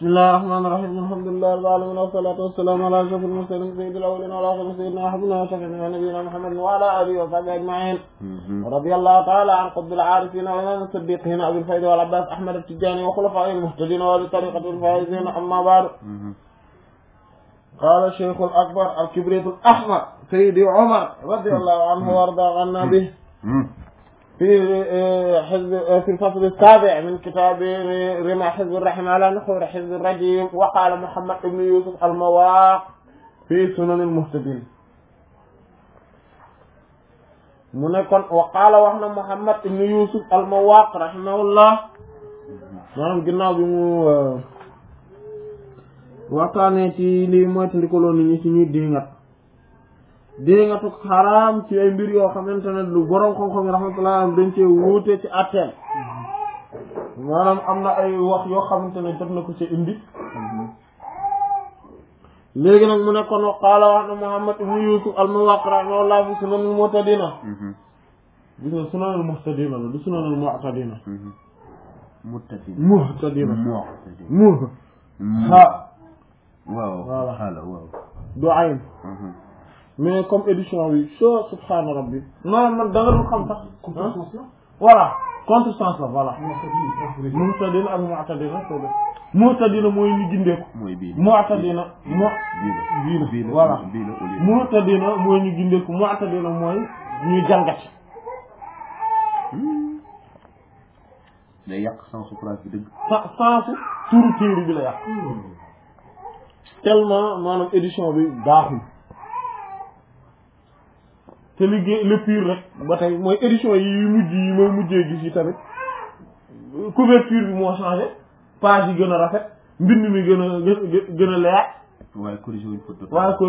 bismillahir rahmanir rahim alhamdulillahi rabbil alamin wassalatu wassalamu ala ashrafil mursalin sayyidil awwalin wal akhirin sayyidina wa habibina wa shafi'ina nabiyyina muhammadin wa ala alihi wa sahbihi ajma'in radiyallahu ta'ala an qutbil arifin wa imam as-siddiqin abil fayd wal abbas ahmad at-tijani wa khulafa'il muhtadin wa li tariqatil faizin amma ba'd قال الشيخ الأكبر الكبريت الأحمر سيدي عمر رضي الله عنه وارضى عنا به في الفصل السابع من كتاب رمى حزب الرحم على نحور حزب الرجيم وقال محمد بن يوسف المواق في سنن المهتدين وقال وحنا محمد بن يوسف المواق رحمه الله maanaam ginnaaw bi mu waxtaanee ci lii moytandikuloo nit ñi ci ñuy déngatu xaraam ci ay mbir yoo xamante ne lu borom xam-xam yi rahmatullah dañ cee wuute ci atteel maanaam am na ay wax yoo xamante ne jot na ko ci indi léegi nag mu ne kon qaala wax na Muhammad ibn Yusuf al-Muwaqqi rahimahullah fi sunanul mu'tadina gis nga sunanul mu'tadina la du sunanul mu'tadina mu'tadina waaw xaala waaw du ayn mais comme édition bi so subhaana rabbi non man da nga dul xam sax voilà contresens la voilà mu'tadina ak mu'tadina mu'tadina mooy ñu gindeeku mu'tadina bii la voilà mu'tadina mooy ñu gindeeku mu'tadina mooy ñuy jàngati day yàq sensu phrase bi dëgg sensu turu téere bi la yàq tellement maanaam édition bi baaxul te liggéey le pire rek ba tey mooy édition yi mooy mujjee gis yi tamit couverture bi moo changé page yi gën a rafet mbind mi gën a leer waaye corrigé wuñ faute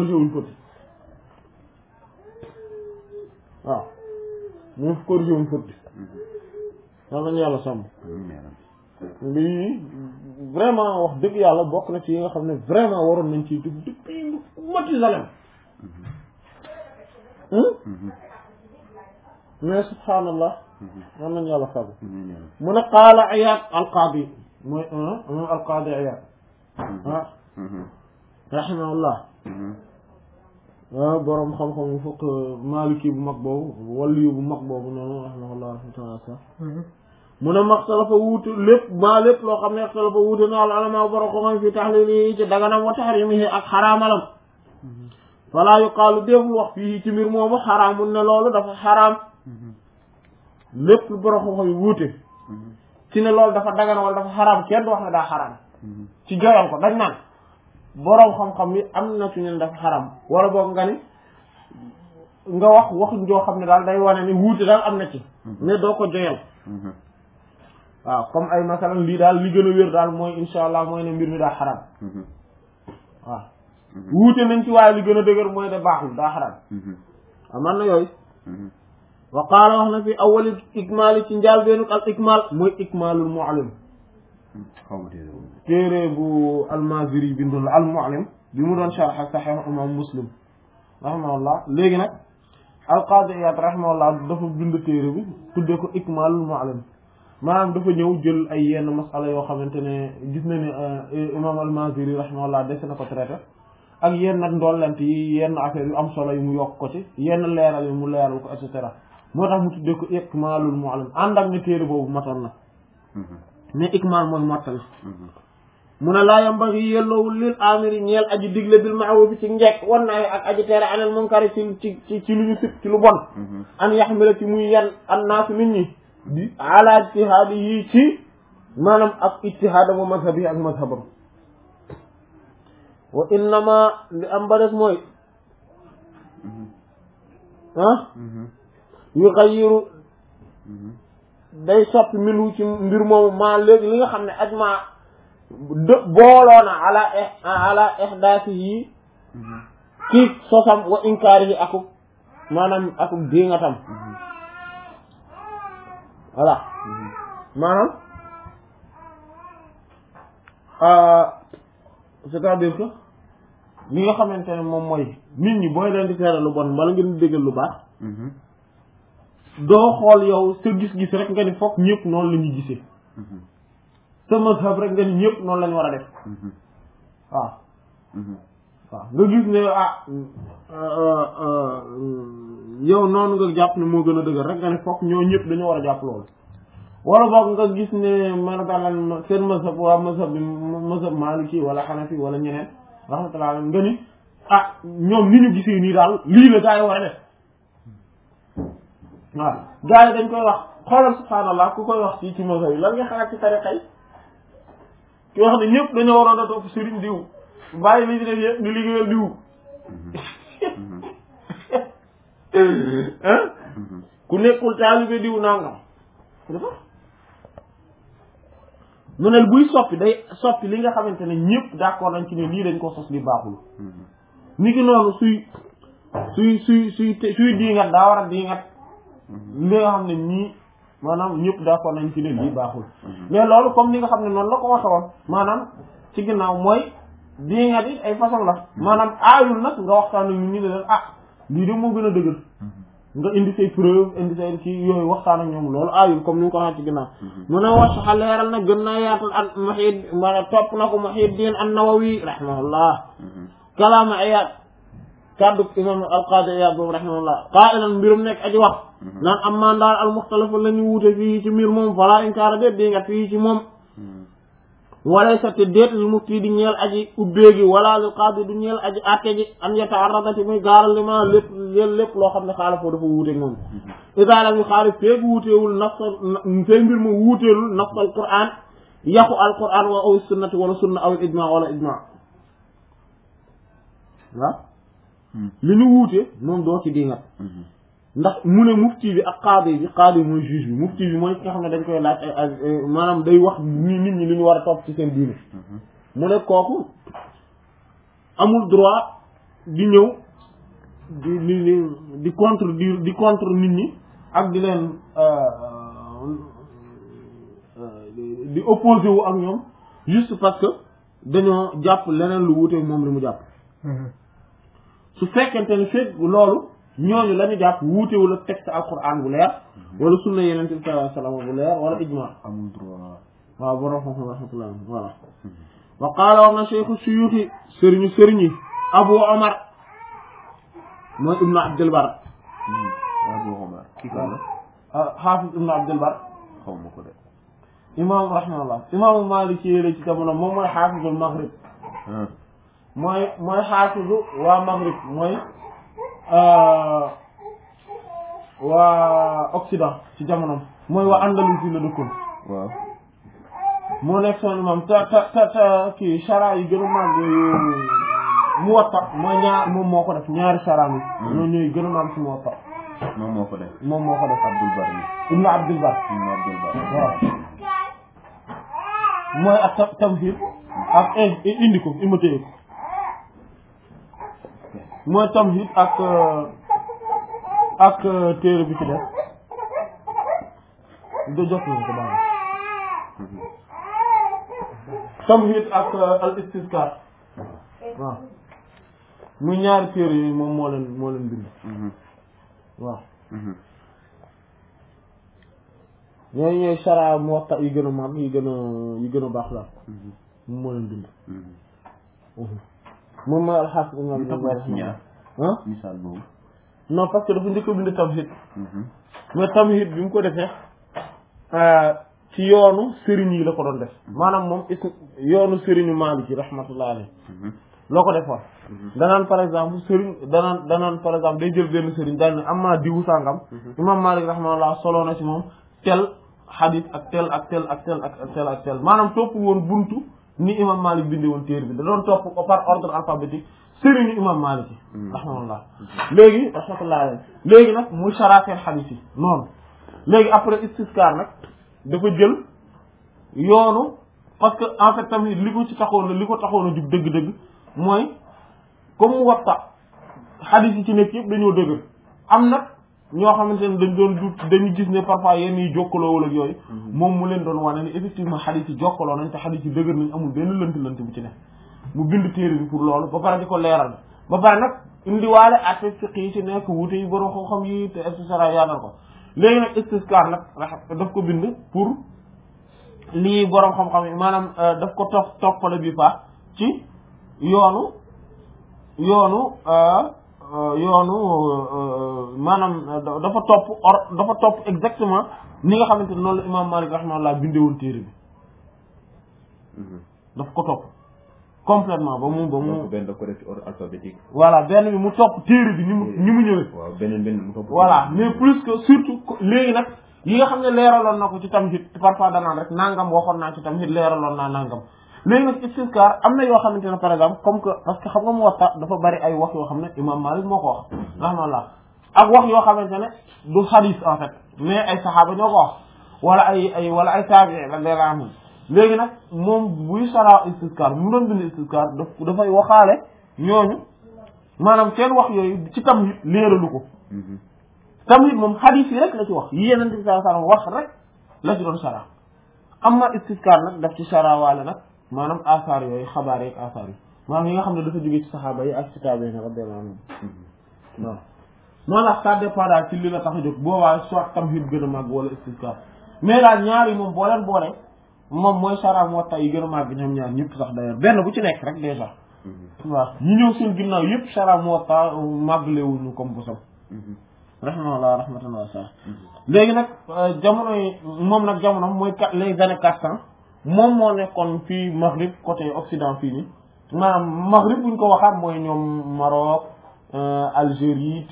waaw ñu corrigé wuñ faute yal nañu yàlla sàmm lii vraiment wax dëgg yàlla bokk na ci yi nga xam ne vraiment waroon nañ ciy dugg depuis Mathusalem mais subhaanallah yal nañu yàlla sàmm mu ne qaala Iyaad al-Qaadi mooy al-Qaadi Iyaad rahimahullah boroom xam-xam yu fokk Maliki bu mag boobu waliyu bu mag boobu noonu rahimahullah rahmatullah mu ne maxtalafa wuute lépp loo xam ne maxtalafa wuute na al ulama borom xam fi tahlili ci daganam wa tahrimihi ak xaraamalam wala yuqaalu déeful wax fii ci mbir moomu xaraamun ne loolu dafa xaraam lépp borom xam-xam yi wuute ci ne loolu dafa dagan wala dafa xaraam kenn du wax ne daa xaraam ci joyal ko dañ naan borom xam-xam yi am na ci ñun dafa xaraam wala boog nga ni nga wax joo xam ne daal day wane ni wuute daal am na ci mais doo ko joyal waaw comme ay masalan lii daal li gën a wér daal mooy insha allah mooy ne mbir mi daa xaraam waaw wuute nañ ci waaye li gën a dëgër mooy de baaxul daa xaraam aman na yooyu wa qaala wax na fi awali ikmaal ci njaal beenuk al ikmaal mooy ikmaalul mu'allim téere bu al-Maaziri bindul al mu'allim bi mu doon sharh sahih imam Muslim rahimahullah léegi nag al Qaadi Iyaad rahimahullah dafa bind téere bi tudde ko ikmaalul mu'allim maanaam dafa ñëw jël ay yenn masala yoo xamante ne gis na ne imam al-Maziri rahimahullah des na ko traité ak yenn nag ndollent yi yenn affaire yu am solo yi mu yokk ko ci yenn leeral yi mu leeral ko et cetera moo tax mu tuddee ko ikmaalul mu'allim ànd ak ne téere boobu matoon na mais ikmaal mooy mottal mu ne laa yambaghi yelloowul lil amiri ñeel aji digle bil ma'ruf ci njekk wan naay ak aji tere anil munkari ci lu ñu sib ci lu bon an yaxmila ci muy yan annaas nit ñi di ala ijtihaadi yi ci maanaam ak ijtihaadam wa mazhab yi ak mazhabam wa innama li am ba des mooy yughayyiru day soppi minhu ci mbir moomu maa léegi li nga xam ne ajma booloona ala ihdaasi yi ci sosam wa inkaari yi akuk maanaam akuk déngatam voilà maanaam c'est-à-dire que li nga xamante ne moom mooy nit ñi booy leen di tere lu bon wala ngeen di déggal lu baax doo xool yow sa gis-gis rek nga ni foog ñëpp noonu la ñuy gisee sa mazhab rek nga ni ñëpp noonu lañ war a def waaw waaw nga gis ne yow noonu nga jàpp ne moo gën a dëgër rek nga ne fokk ñoo ñëpp dañoo war a jàpp loolu wala boog nga gis ne maanaam seen mazhab waa mazhab bi mazhab maliki wala xanafi wala ñeneen rahmatullah nga ni ñoom ni ñu gisee nii daal lii la gaa yi war a def waaw gaa yi dañ koy wax xoolal subhaanallah ku koy wax ci mazhab yi lan nga xalaat ci tariqa yi ki wax ne ñëpp dañoo waroon a topp sëriñ diw bàyyi li ñu def yëpp di liggéeyal diw ku nekkul taalibe diw nangam mu ne buy soppi day soppi li nga xamante ne ñëpp d'accord nañ ci ne lii dañ ko sos li baaxul ni ki noonu suy diingat daa war a diingat li nga xam ne ñii maanaam ñëpp d'accord nañ ci ne lii baaxul mais loolu comme ni nga xam ne noonu la ko waxe woon maanaam ci ginnaaw mooy diingat yi ay façon la maanaam aayul nag nga waxtaan ak ñu ne leen lii de moo gën a dëgër nga indi say preuve indi say ci yooyu waxtaan ak ñoom loolu aayul comme ni nga ko waxee ci ginnaaw mu ne wax saxa leeral na gën naa yaatal an Muhyiddin ma topp na ko Muhyiddin an-Nawawi rahimahullah kalaama Iyaad kaddu imam al-Qaadi Iyaad boobu rahimahullah qaa'ilan mbirum nekk aji wax naan am maan daal al-muxtalafu la ñu wuute fii ci mbir moom falaa inkaara déet di nga fii ci moom wala sa te déet li mufti di ñeel aji ubbeegi wala lil qaadi du ñeel aji atte ji an yata'arrada ci muy gaaral li ma lépp loo xam ne xaalafoo dafa wuuteeg moom idaa lam yu xaalif feeg wuuteewul nafsal feeg mbir ma wuuteelul nafsal qur'an yaqu al qur'an wa aw sunnati wala sunna aw ijma wala ijma waaw li ñu wuute moom doo ci dingat ndax mu ne mufti bi ak qaadi mooy juge bi mufti bi mooy ki nga xam ne dañ koy laaj ay maanaam day wax nit ñi li ñu war a topp ci seen diine mu ne kooku amul droit di ñëw di contre nit ñi ak di leen di opposé wu ak ñoom juste parce que dañoo jàpp leneen lu wuute moom li mu jàpp su fekkente ne fekk loolu ñooñu la ñu jàpp wuutewul ak texte alquran bu leer wala sunna yeneen bi sallallahu alayhi wasallam bu leer wala ijma amul droit waaw borom xam-xam rahmatullah voilà wa qaala wax na cheikhu suyuti sëriñi Abu Omar mooy ibnu Abdul Bar Abu Omar kii kan la xaafis ibnu Abdul Bar xaw ma ko de imam rahmatullah imaamu Maliki la ci jamono moom mooy xaafisul Maghrib mooy xaafisu waa Maghrib mooy waa Occident ci jamonoom mooy waa Andalousie la dëkkoon waaw moo nekk son imam te kii chara yi gën a màgg Muwatta mooy moom moo ko def ñaari chara mi ñoo ñooy gën a màgg ci Muwatta moom moo ko def Abdul Bar ibnu Abdul Bar waaw mooy ak tamhid ak indi ko imité ko mooy tamhid ak téere bi ci def da jot nañ ko baax tamhid ak al istizkar waaw muy ñaari téere yooyu moom moo leen bind waaw ñooñu ñooy sara Muwatta yi gën a mag yi gën a baax la moom moo leen bind moom mooy alxaafis misaal boobu non parce que dafa njëkk a bind tamhid mais tamhid bi mu ko defee ci yoonu sëriñ yi la ko doon def maanaam moom yoonu sëriñu Maliki rahmatullah alayhi loo ko defoon danaan par exemple sëriñ danaan par exemple day jël benn sëriñ daal ne am naa diwu sàngam imam Malik rahmatullah solo na ci moom tel hadith ak tel ak tel ak tel ak tel ak tel maanaam topp woon buntu ni imam Malik bindee woon téere bi da doon topp ko par ordre alphabétique sëriñu imam Malik yi rahmatullah léegi rahmatullah alayhi léegi nag muy sharafeel hadith yi noonu léegi après istiskar nag dafa jël yoonu parce que en fait tamit li ko taxoon a jug dëgg-dëgg mooy comme Muwatta hadith yi ci nekk yëpp dañoo dëgg am nag ñoo xamante ne dañu gis ne parfois yenn yi jokkaloo wala yooyu moom mu leen doon wane ni effectivement hadith yi jokkaloo nañ te hadith yi dëgër nañ amul benn lënt bu ci ne mu bind téere bi pour loolu ba pare di ko leeral ba pare nag indiwaale atte fiqh yi ci nekk wuute yi borom xam-xam yi te et cetera yaatal ko léegi nag istiskar nag daf ko bind pour lii boroom xam-xam yi maanaam daf ko toppale bi fa ci yoonu maanaam dafa topp exactement ni nga xamante ne noonu la imam Malik rahimahullah bindewoon téere bi daf ko topp complètement ba mu benn da ko def ci ordre alphabétique. voilà benn bi mu topp téere bi ni mu ñëwee. waaw beneen mu topp. voilà mais plus que surtout léegi nag yi nga xam ne leeraloon na ko ci tamhid parfois danaan rek nangam waxoon naa ci tamhid leeraloon naa nangam léegi nag istizkar am na yoo xamante ne par exemple comme que parce que xam nga Muwatta dafa bari ay wax yoo xam ne imam Malik moo ko wax rahmallah ak wax yoo xamante ne du hadith en fait mais ay saxaaba ñoo ko wax wala ay tabi'i radiyallahu anhum léegi nag moom buy sara istizkar mu doon bind istizkar dafay waxaale ñooñu maanaam seen wax yooyu ci tamhid leeralu ko tamhid moom hadith yi rek la ci wax yi Yonent bi sallallahu alayhi wasallam wax rek la ci doon sara amma istizkar nag daf ci sara waale nag maanaam asaar yooyu xabaar yeeg asaar yi maanaam yi nga xam ne dafa jógee ci saxaaba yi ak ci taabi'iin radiyallahu anhum waaw moo tax ça dépend daal ci li la tax a jóg boobaa soit tamhid gën a màgg wala istizkar mais daal ñaar yi moom boo leen boole moom mooy sara Muwatta yi gën a màgg ñoom ñaar ñëpp sax d'ailleurs benn bu ci nekk rek déjà waaw ñu ñëw seen ginnaaw yëpp sara Muwatta màgglewuñu comme bosam rahimahullah rahmatan wasi'a léegi nag jamono yi moom nag jamono mooy les années 400 moom moo nekkoon fii Maghrib côté Occident fii nii maanaam Maghrib buñ ko waxaat mooy ñoom Maroc Algérie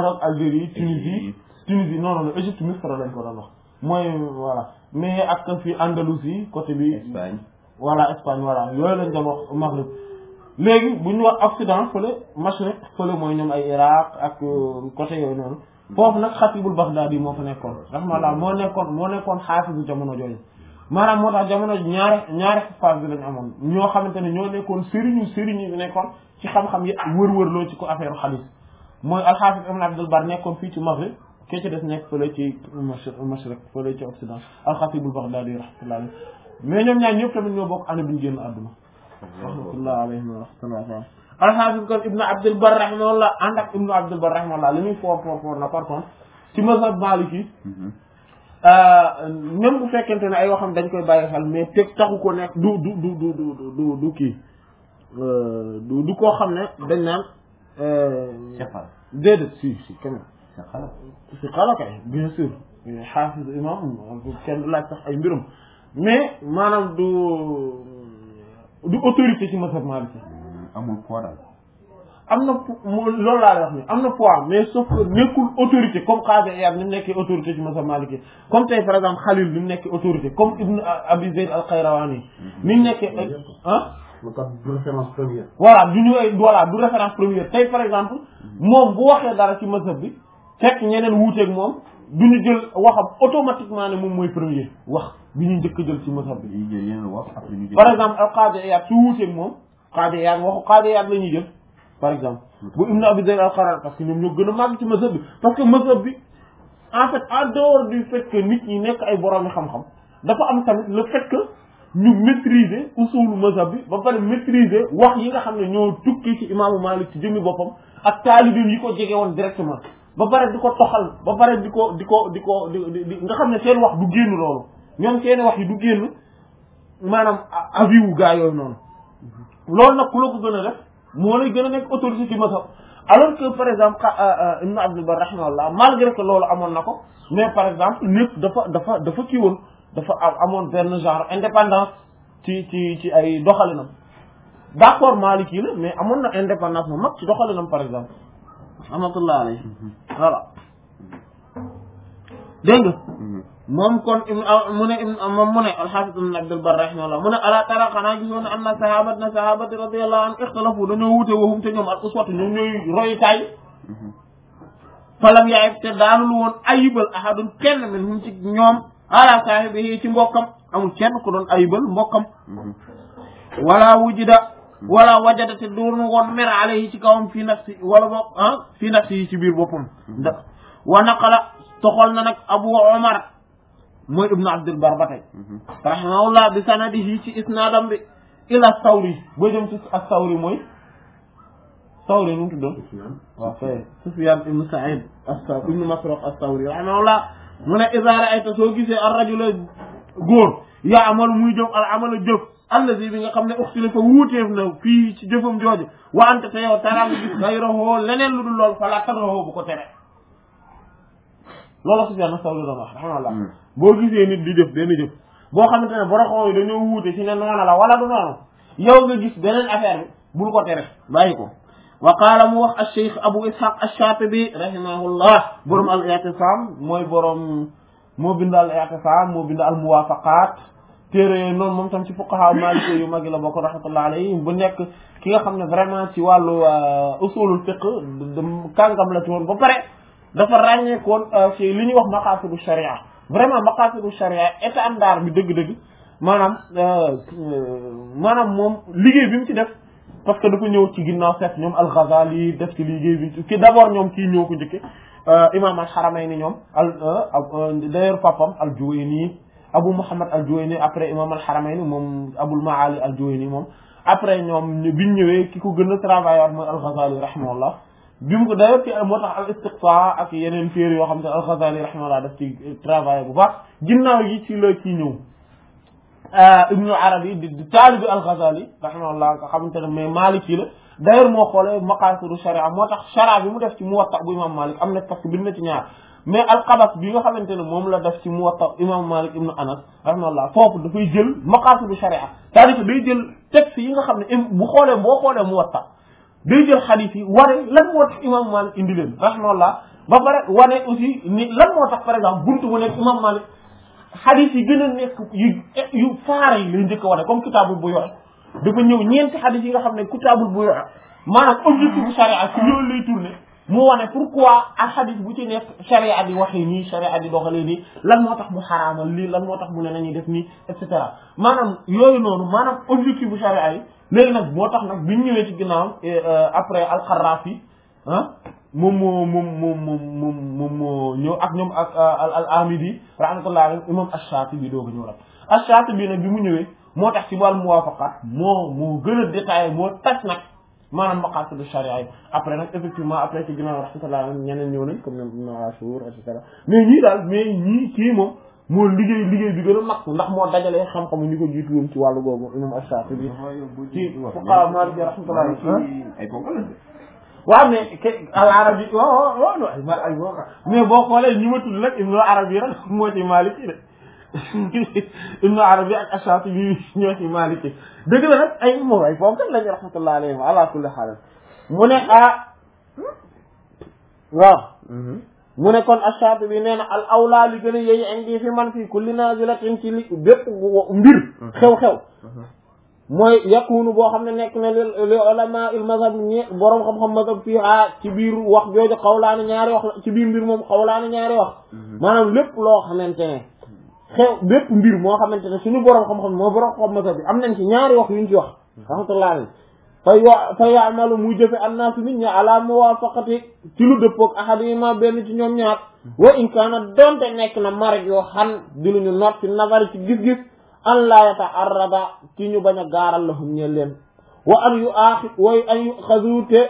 Tunisie non Égypte Misra lañ ko doon wax mooy voilà mais ak fii Andalousie côté bi Espagne voilà yooyu lañ doon wax Maghrib léegi bu ñu wax Occident fële Mashriq fële mooy ñoom ay Irak ak côté yooyu noonu foofu nag Xatibul Baghdadi moo fa nekkoon rahmallah moo nekkoon xaafisu jamono jooju maanaam moo tax jamono ñaari phase bi lañ amoon ñoo xamante ne ñoo nekkoon sëriñu bi nekkoon ci xam-xam yi wër-wërloo ci ko affaire xadiis mooy al-Hafiz Ibn Abdul Barr nekkoon fii ci Maghrib ke ci des nekk fële ci Mashriq fële ci Occident al-Khatibul Baghdadi rahmatullah alayhi mais ñoom ñaar ñëpp tamit ñoo bokk année bi ñu génn àdduna rahmatullah alayhi wa rahmatullah al-Hafiz kon Ibn Abdul Barr rahimahullah ànd ak Ibn Abdul Barr rahimahullah li muy foor na par contre ci mazhab Maliki même bu fekkente ne ay waxam dañ koy bàyyi xel mais teg taxu ko nekk du kii du koo xam ne dañ naan déedéet si quand même si xala kay bien sûr xaafis imam kenn laaj sax ay mbirum mais maanaam du autorité ci mazhab Maliki amul poids daal am na loolu laa lay wax ni am na poids mais sauf que nekkul autorité comme Qadi Iyad ni mu nekkee autorité ci mazhab Maliki comme tey par exemple Khalil ni mu nekkee autorité comme Ibn Abi Zayd al-Qayrawani ni mu nekkee du référence première. voilà du référence première tey par exemple moom bu waxee dara ci mazhab bi fekk ñeneen wuuteeg moom du ñu jël waxam automatiquement ne moom mooy premier wax bi ñu njëkk jël ci mazhab bi. par exemple al-Qadi Iyad su wuuteeg moom Qadi Iyad waxu Qadi Iyad la ñuy jël par exemple bu Ibn Abi Zayd al-Qayrawani parce que ñoom ñoo gën a màgg ci mazhab bi parce que mazhab bi en fait en dehors du fait que nit ñi nekk ay borom xam-xam dafa am tamit le fait que ñu maîtriser usulu mazhab bi ba pare maîtriser wax yi nga xam ne ñoo tukki ci imaamu Malik ci jëmmi boppam ak taalibeem yi ko jege woon directement ba pare di ko toxal ba pare di nga xam ne seen wax du génn loolu ñoom seen wax yi du génn maanaam avis wu gaa yooyu noonu loolu nag ku la ko gën a def moo lay gën a nekk autorité ci mazhab alors que par exemple Ibn Abdul Barr rahimahullah malgré que loolu amoon na ko mais par exemple nit dafa kii woon dafa amoon benn genre indépendance ci ay doxalinam d'accord Maliki la mais amoon na indépendance ma mag ci doxalinam par exemple rahmatullah alayhi voilà dégg nga moom kon mu ne al-Hafiz Ibn Abdul Barr rahimahullah mu ne ala tara xanaa gisoon am na sahabati radiyallahu anhum ixtalafu dañoo wute waxum te ñoom al uswatu ñoom ñooy royukaay falam yaayib te daanul woon ayibal ahadun kenn minhum ci ñoom ala saahibihi ci mbokkam amul kenn ku doon ayibal mbokkam wala wajada te doon woon mer alayhi ci kawam fii nafsi wala boog fii nafsi yi ci biir boppam ndax wa naqala toxal na nag Abu Umar mooy Ibn Abdul Barr ba tey rahimahullah bi sanadihi ci isnaadam bi ila Sawri boo jëm ci as-Sawri mooy Sawri nu mu tuddoon waaw kay Sufyan ibn Sa'id ibn Masruq as-Sawri rahimahullah mu ne iza ra'ayta soo gisee ar-rajula góor yaa amal muy jëf al amala jëf allazi bi nga xam ne uxtilifa wuuteef na fii ci jëfam jooju wa anta te yow taraa nga gis xayrahu leneen lu dul lool fala tadrahu bu ko tere loolu Sufyaan as-Sawri doon wax rahimahullah boo gisee nit di jëf benn jëf boo xamante ne boroxoo yi dañoo wuute ci ne noona la wala du noonu yow nga gis beneen affaire bi bul ko tere bàyyi ko wa qaala mu wax al-Cheikh Abu Ishaq ash-Shatibi rahimahullah borom al-I'tisam mooy borom moo bind al-I'tisam moo bind al-Muwafaqat téere yooyu noonu moom tam ci fuqaha maliki yu mag la bokk rahmatullah alayhi bu nekk ki nga xam ne vraiment ci wàllu usulul fiqh kàngam la ci woon ba pare dafa ràññeekoon ci li ñuy wax maqasidu sharia vraiment maqasidu sharia étendard bi dëgg-dëgg maanaam moom liggéey bi mu ci def parce que dafa ñëw ci ginnaaw fekk ñoom al-Ghazali def ci liggéey bi ki d'abord ñoom kii ñoo ko njëkke imam al-Haramayni ñoom d'ailleurs papam al-Juwayni Abu Muhammad al-Juwayni après imam al-Haramayni moom Abul Maali al-Juwayni moom après ñoom biñ ñëwee ki ko gën a travaillé waat mooy al-Ghazali rahimahullah bi mu ko d'ailleurs ci moo tax al-Istiqsa ak yeneen téere yoo xam ne al-Ghazali rahimahullah daf ci travaillé bu baax ginnaaw yi ci la kii ñëw Ibnu Arabi di taalibi al-Ghazali rahimahullah nga xamante ne mais Maliki la d'ailleurs moo xoolee maqaasidu sharia moo tax sharia bi mu def ci Muwatta bu imam Malik am na parce que bind na ci ñaar mais al-Qabas bi nga xamante ne moom la def ci Muwatta imam Malik ibnu Anas rahimahullah foofu dafay jël maqaasidu sharia c'est-à-dire que day jël texte yi nga xam ne bu xoolee boo xoolee Muwatta day jël xadiis yi wane lan moo tax imam Malik indi leen rahimahullah ba pare wane aussi ni lan moo tax par exemple buntu bu nekk imam Malik xadis yi gën a nekk yu faara yi lay njëkk a wane comme kitaabul buyu' dafa ñëw ñeenti xadis yi nga xam ne kitaabul buyu' maanaam objectif bu charia ci loolu lay tourné mu wane pourquoi ak xadis bu ci nekk charia di waxee nii charia di doxalee nii lan moo tax mu xaraamal lii lan moo tax mu ne nañuy def nii et cetera maanaam yooyu noonu maanaam objectif bu charia yi léegi nag moo tax nag biñ ñëwee ci ginnaaw après al-Kharrafi moom moo ñëw ak ñoom ak al-Amidi rahmatullah alayhi imam ash-Shatibi dooga ñëw rek ash-Shatibi nag bi mu ñëwee moo tax ci wàllu muwafaqat moo gën a détaillé moo tas nag maanaam maqasidu sharia yi après nag effectivement après ci ginnaaw rahmatullah alayhi ñeneen ñëw nañ comme ñoom Ibn Ashur et cetera mais ñii daal ñii kii moom moo liggéey bi gën a mag ndax moo dajalee xam-xam ñu ko jiitu woon ci wàllu boobu imam ash-Shatibi ci fuqaha Maliki rahmatullah alayhi waaw mais al-Arabi waaw mais boo xoolee ñu ma tudd nag Ibnu Arabi rek moo ci Maliki de Ibnu Arabi ak Ash-Shatibi ñoo ci Maliki dëgg la nag ay moom ay foofu kat lañu rahmatullah alayhim ala kulli haal mu ne waaw mu ne kon Ash-Shatibi nee na al awla li gën a yeyi indi fi man fii kulli nazilatin ci li bépp mbir xew-xew mooy yakunu boo xam ne nekk na li ulama il mazhab ñi boroom xam-xam mazhab fii ci biir wax jooju xawlaani ñaari wax ci biir mbir moom xawlaani ñaari wax maanaam lépp loo xamante ne xew bépp mbir moo xamante ne suñu boroom xam-xam moo boroom xam mazhab bi am nañ ci ñaari wax yuñ ci wax rahmatullah alayhi fa ya'malu muy jëfe annaasu nit ñi ala muwafaqati ci lu dëppoog ahadima benn ci ñoom ñaar wa in kaana donte nekk na maraj yoo xan di lu ñu noot ci nafari ci gis-gis an laa yata'arrada ci ñu bañ a gaaral lahum ñeel leen wa an yu xazuute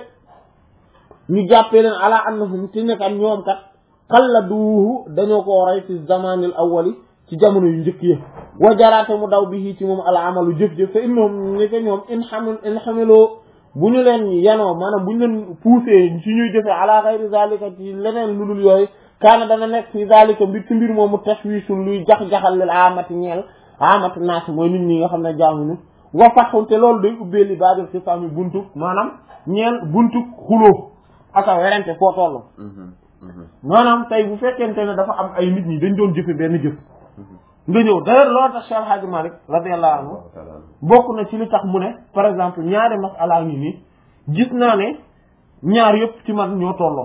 ñu jàppee leen ala annahum ci nekk ak ñoom kat xalladuuhu dañoo ko rey fi zamanil awwali ci jamono yu njëkk yi wa jaraate mu daw bi ci moom al amalu jëf-jëf fa innahum ni ko ñoom in xamiloo bu ñu leen yanoo maanaam bu ñu leen poussé ci ñuy jëfe ala xayri zalika ci leneen lu dul yooyu kaana dana nekk fi zalika mbir ci mbir moomu tashwiishun luy jax-jaxal lil amati ñeel amatu naas mooy nit ñi nga xam ne jaamuñu wa faxunte loolu day ubbee li baabil xisaami buntu maanaam ñeel buntu xuloo aka werante foo toll maanaam tey bu fekkente ne dafa am ay nit ñi dañ doon jëfe benn jëf nga ñëw d'ailleurs loolu tax Cheikh Hadji Malick radiyallahu anhu bokk na ci li tax mu ne par exemple ñaari masala ngi nii gis naa ne ñaar yëpp ci man ñoo tolloo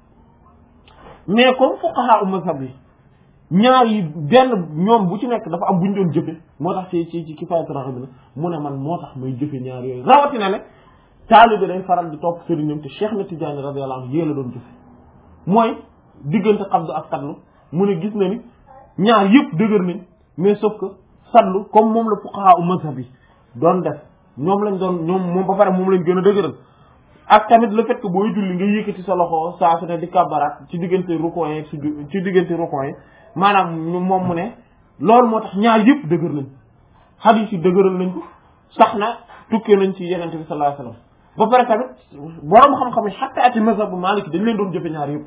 mais comme fuqaha mazhab yi ñaar yi benn ñoom bu ci nekk dafa am bu ñu doon jëfe moo tax ci Kifaayatu Raghib mu ne man moo tax may jëfe ñaar yooyu rawatina ne taalibe day faral di topp sëriñam te Cheikh na Tidiane radiyallahu anhu yée la doon jëfe mooy diggante qabdu ak sadlu mu ne gis na ni ñaar yëpp dëgër nañ mais sauf que sadlu comme moom la fuqaha u mazhab yi doon def ñoom lañ doon moom ba pare moom lañ gën a dëgëral ak tamit le fait que booy julli nga yëkkati sa loxo saa su ne di kabaraat ci diggante rukon yi ci diggante rukon yi maanaam moom mu ne loolu moo tax ñaar yëpp dëgër nañ hadith yi dëgëral nañ ko sax na tukkee nañ ci yenente bi sallallahu alayhi wasallam ba pare tamit borom xam-xam yi xatta ci mazhab bu Maliki dañ leen doon jëfe ñaar yëpp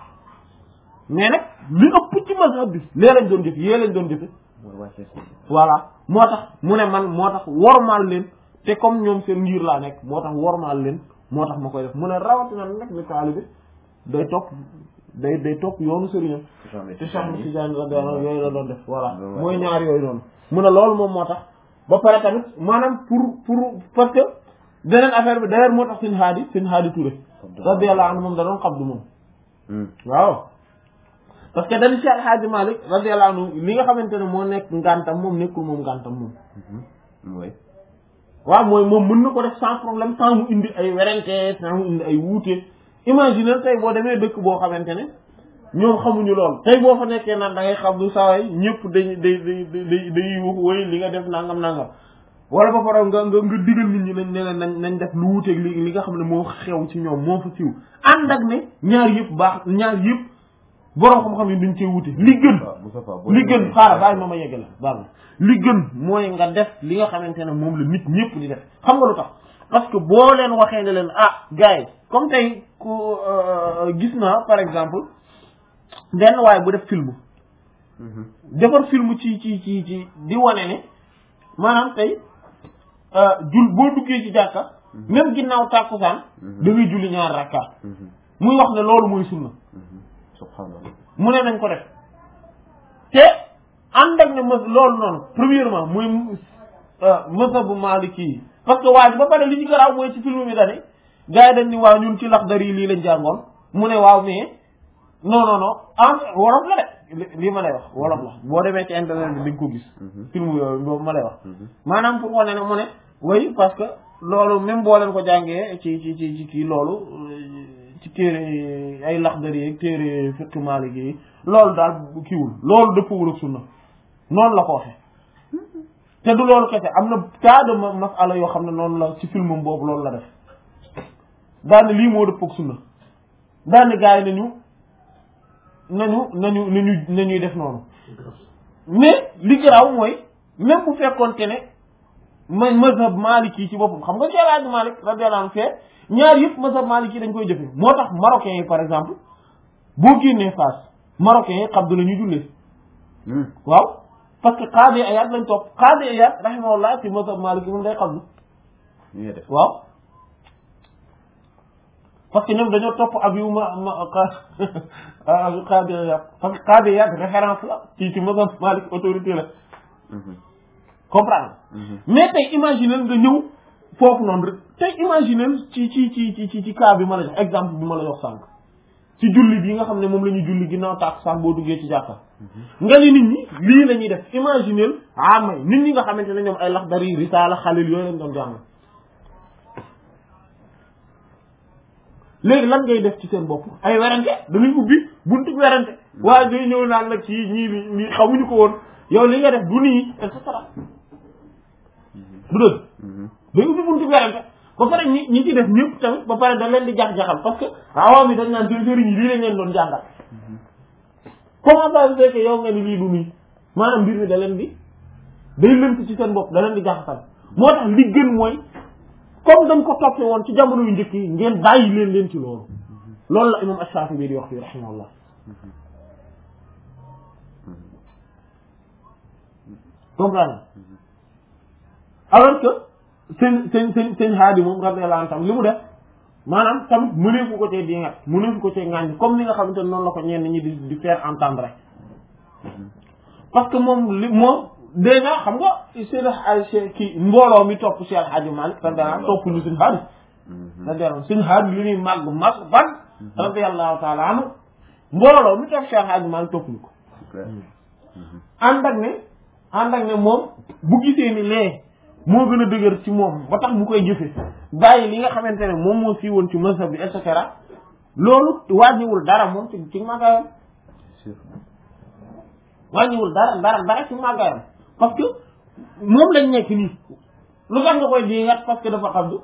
mais nag li ëpp ci mazhab bi lee lañ doon jëfe yée lañ doon jëfe voilà moo tax mu ne man moo tax wormaal leen te comme ñoom seen ngir laa nekk moo tax wormaal leen moo tax ma koy def mu ne rawatina nag ni taalibe day topp yoonu sëriñam te Cheikh Tidiane radiyallahu yooyu la doon def voilà mooy ñaar yooyu noonu mu ne loolu moom moo tax ba pare tamit maanaam pour parce que beneen affaire bi d'ailleurs moo tax seen haadi Touré radiyallahu anhu moom da doon xabdu moom waaw parce que dañu Cheikh Hadji Malick radiyallahu anhu li nga xamante ne moo nekk ngantam moom nekkul moom ngantam moom waaw mooy moom mën na ko def sans problème sans mu indi ay werante sans mu indi ay wuute imagine tey boo demee dëkk boo xamante ne ñoom xamuñu lool tey boo fa nekkee naan da ngay xam du saway ñëpp day wax woy li nga def nangam wala ba pare nga digal nit ñi nañ def lu wuuteeg li nga xam ne moo xew ci ñoom moo fa siiw ànd ak ne ñaar yëpp borom xam-xam yi duñ cee wuute li gën xaaral bàyyi ma yegg la baax li gën mooy nga def li nga xamante ne moom la nit ñëpp di def xam nga lu tax parce que boo leen waxee ne leen gars yi comme tey ku gis naa par exemple benn waaye bu def film defar film ci di wane ne maanaam tey boo duggee ci jàkka même ginnaaw tàkkusaan da ngay julli ñaar rakka muy wax ne loolu mooy sunna subhanallah mu ne nañ ko def te ànd ak ne loolu noonu premièrement muy mazhab bu Maliki yi parce que waa ji ba pare li ñu garaaw mooy ci film bi dane gars yi dañ ni waaw ñun ci Laxdari lii lañ jàngoon mu ne waaw mais non wolof la de lii ma lay wax wolof la boo demee ci internet bi dañ ko gis film yooyu boobu ma lay wax maanaam pour wane ne mu ne oui parce que loolu même boo leen ko jàngee ci kii loolu ci téere ay Laxdari ak téere fiqh Maliki yi loolu daal kiiwul loolu dëppwul ak sunna noonu la ko waxe te du loolu kese am na tas de masala yoo xam ne noonu la ci filmam boobu loolu la def daane lii moo dëpp ak sunna daane gars yi nañuy def noonu mais li garaaw mooy même bu fekkoonte ne mazhab Maliki ci boppam xam nga Cheikh Hadji Malick radiyallahu anhu fee ñaar yëpp mazhab Maliki dañ koy jëfe moo tax marocains yi par exemple boo génnee Fass marocains yi xabdu la ñuy jullee waaw parce que Qadi Iyad lañ topp Qadi Iyad rahimahullah ci mazhab Maliki moom day xabdu waaw parce que ñoom dañoo topp ab yu Qadi Iyad parce que Qadi Iyad référence la ci mazhab Maliki autorité la comprendre mais tey imaginer nga ñëw foofu noonu rek tey imaginer ci cas bi ma la jox exemple bi ma la jox sànq ci julli bi nga xam ne moom la ñuy julli ginnaaw taak sax boo duggee ci jàkka nga ni nit ñi lii la ñuy def imaginer may nit ñi nga xamante ne ñoom ay Laxdari Risaala Xalil yooyu lañ doon jàng léegi lan ngay def ci seen bopp ay werante dañuy ubbi buntu werante waaye day ñëw naan nag ci ñii xamuñu ko woon yow li nga def du nii et cetera du dëgg day ubbi buntu werante ba pare ñi ci def ñëpp tamit ba pare da leen di jax-jaxal parce que awaam yi dañ naan seen sëriñ yi lii lañ leen doon jàngal comment ça se fait que yow nga ni lii du nii maanaam mbir mi da leen di day lënt ci seen bopp da leen di jaxasal moo tax li gën mooy comme dañ ko toppee woon ci jamono yu njëkk yi ngeen bàyyi leen ci loolu loolu la imam Ash-Shafi'i bi di wax fii rahimahullah comprendre alors que seen haadi moom radiyallahu anhu tam li mu def maanaam tamit mëneefu ko cee di ngat mëneefu ko cee ŋàññ comme ni nga xamante ne noonu la ko ñenn ñi di faire entendre parce que moom déjà xam nga seen kii mbooloo mi topp Cheikh Hadji Malick radiyallahu anhu topp ñu seen haadi radiyallahu seen haadi li ñuy màgg ban radiyallahu ta'ala anhu mbooloo mi topp Cheikh Hadji Malick topp ñu ko ànd ak ne moom bu gisee ni lee moo gën a dëgër ci moom ba tax mu koy jëfe bàyyi li nga xamante ne moom moo fii woon ci mazhab bi et cetera loolu wàññiwul dara moom ci màggaayam wàññiwul dara ci màggaayam parce que moom lañ nekk nii lu tax nga koy di ngat parce que dafa xabdu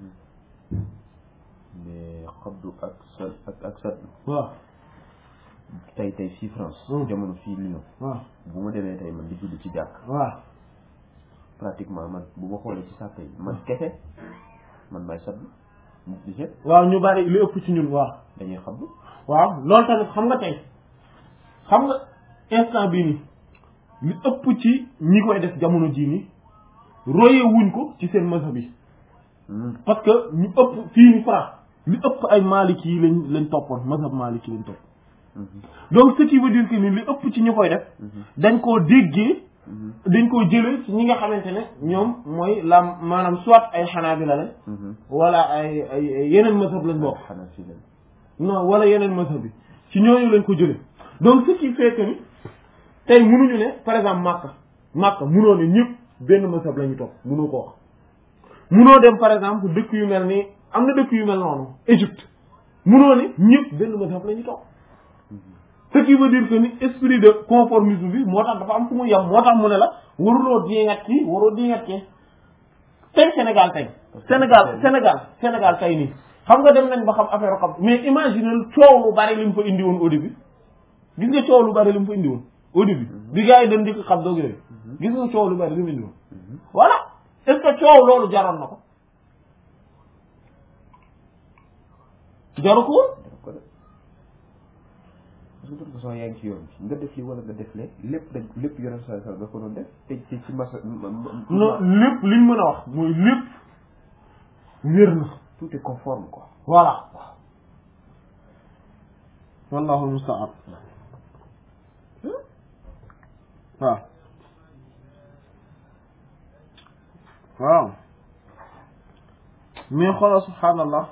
mais xabdu ak sat waaw tey fii France. jamono fii Lyon. waaw bu ma demee tey man di julli ci jàkk. waaw pratiquement man bu ma xoolee ci sàppe yi man kese man maay sabbi di jël. waaw ñu bari li ëpp ci ñun waaw. dañuy xam. waaw loolu tamit xam nga tey xam nga instant bii nii li ëpp ci ñi koy def jamono jii nii roye wuñ ko ci seen mazhab bi. parce que ñu ëpp fii France li ëpp ay maliki yi lañ toppoon mazhab maliki lañ topp. donc ce qui veut dire que ni li ëpp ci ñu koy def. dañ koo déggee. dañ koo jëlee ci ñi nga xamante ne ñoom mooy la maanaam soit ay xanaabila lañ. wala ay yeneen mazhab lañ bokk. non wala yeneen mazhab bi ci ñooñu lañ ko jëlee donc ce qui fait que ni tey mënuñu ne par exemple Makka mënoo ne ñëpp benn mazhab la ñu topp mënoo ko wax. mënoo dem par exemple dëkk yu mel ni am na dëkk yu mel noonu Égypte mënoo ne ñëpp benn mazhab la ñu topp. ce qui veut dire que ni esprit de conformisme bi moo tax dafa am fu mu yem moo tax mu ne la waruloo diingat ci waroo diingat ci tey Sénégal tey nii xam nga dem nañ ba xam affaire xam mais imagine coow lu bari li mu fa indi woon au début gis nga coow lu bari li mu fa indi woon au début bi gars yi dañ di ko xam doog yooyu gis nga coow lu bari li mu indi woon voilà est-ce que coow loolu jaroon na ko jaru ko woon parce que de toute façon yaa ngi ci yoon bi nga def li wala nga def lépp yore sa nga ko doon def te ci masa non lépp liñ mën a wax mooy lépp wér na tout est conforme quoi voilà wallahu musta'an waaw mais xoolal subhaanallah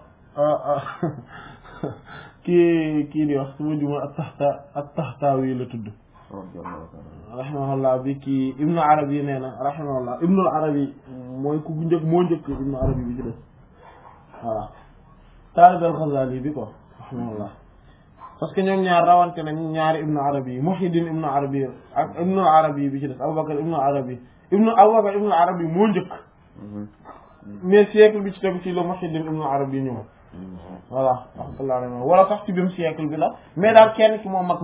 kii di wax su ma juma at-Taxtaawi la tudd rahimahullah bi kii Ibnu Arabi nee na rahimahullah Ibnul Arabi mooy ku njëkk moo njëkk Ibnu Arabi bi ci des voilà taalib al-Ghazali bi ko rahimahullah parce que ñoom ñaar rawante nañ ñaari Ibnu Arabi yi Muhyiddin Ibnu Arabi ak Ibnul Arabi bi ci des Abubakar Ibnu Arabi Ibnu Arabi moo njëkk mais siècle bi ci tegu ci la Muhyiddin Ibnu Arabi ñëw voilà rahmatullah alayhi wala sax ci biir siècle bi la mais daal kenn ki moom mag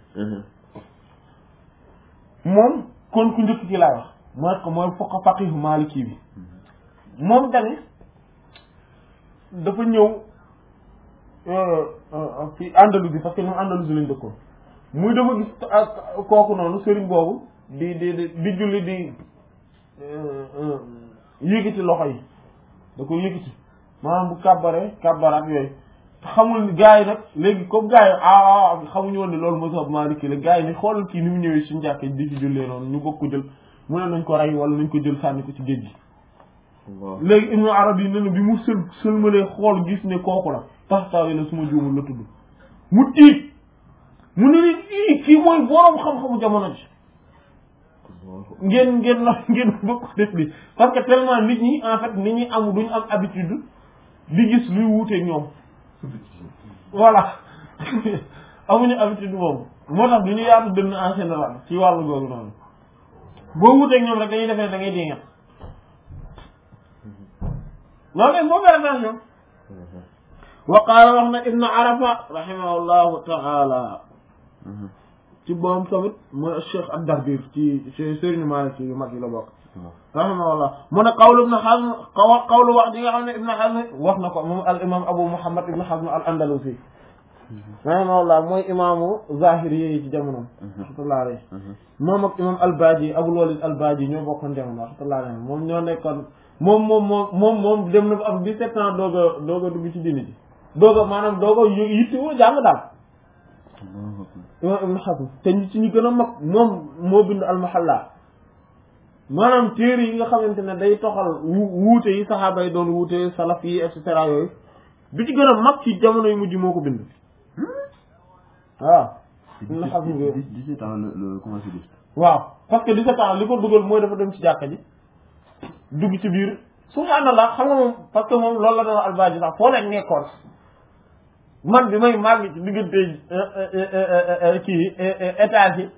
moom kon ku njëkk ci laay wax mooy faqihu maliki bi moom tamit dafa ñëw fi Andalousie parce que ñoom Andalousie lañ dëkkoon muy dafa gis kooku noonu sëriñ boobu di julli di yëkkati loxo yi da ko yëkkati maanaam bu kàbbaraat yooyu xamul ni gars yi nag léegi comme gars yi xamuñu woon ne loolu mazhab Maliki la gars yi ne xoolal kii ni mu ñëwee suñu jàkk di ci jullee noonu ñu bokk ko jël mu ne nañ ko rey wala nañ ko jël sànni ko ci géej gi léegi Ibnu Arabi ne na bi mu sëlmalee xool gis ne kooku la Taxtaawi la suma juumul la tudd mu tiit mu ne ni kii mooy boroom xam-xamu jamono ji ngeen bokk def bi parce que tellement nit ñi en fait nit ñi duñ am habitude di gis luy wuuteeg ñoom voilà amuñu habitude boobu moo tax du ñu yaatu dënn en général ci wàllu googu noonu boo wuuteeg ñoom rek dañuy defee da ngay dingat loolu leen boo faire attention wa qaala wax na Ibnu Arafa rahimahullahu taala ci boom tamit mooy Cheikh ad-Darbir ci Sëriñ Maalik yu mag yi la bokk rahimahullah mu ne qawlu Ibn Hazm qawlu wax di nga xam ne Ibn Hazm wax na ko moom al imam Abu Muhammad Ibn Hazm al Andalusi rahimahullah mooy imaamu Zahiri yi ci jamonoom rahmatullahi alayhi moom ak imam al-Baji Abul Walid al-Baji ñoo bokkoon jamono rahmatullahi alayhi moom ñoo nekkoon moom dem na ba am 17 ans doog a dugg ci diini ji maanaam doog a yittewoo jàng daal imam Ibn Hazm te ci ñu gën a mag moom moo bind al-Muhalla maanaam téere yi nga xamante ne day toxal wuute yi saxaaba yi doon wuute salaf yi et cetera yooyu bi ci gën a mag ci jamono yu mujj moo ko bind waaw Ibn Hazm 17 ans le commencé def waaw parce que 17 ans li ko dugal mooy dafa dem ci jàkka ji dugg ci biir subhaanallah xam nga moom parce que moom loolu la doon Al-Baaji sax foo leen nekkoon man bi may màgg ci diggante kii étage yi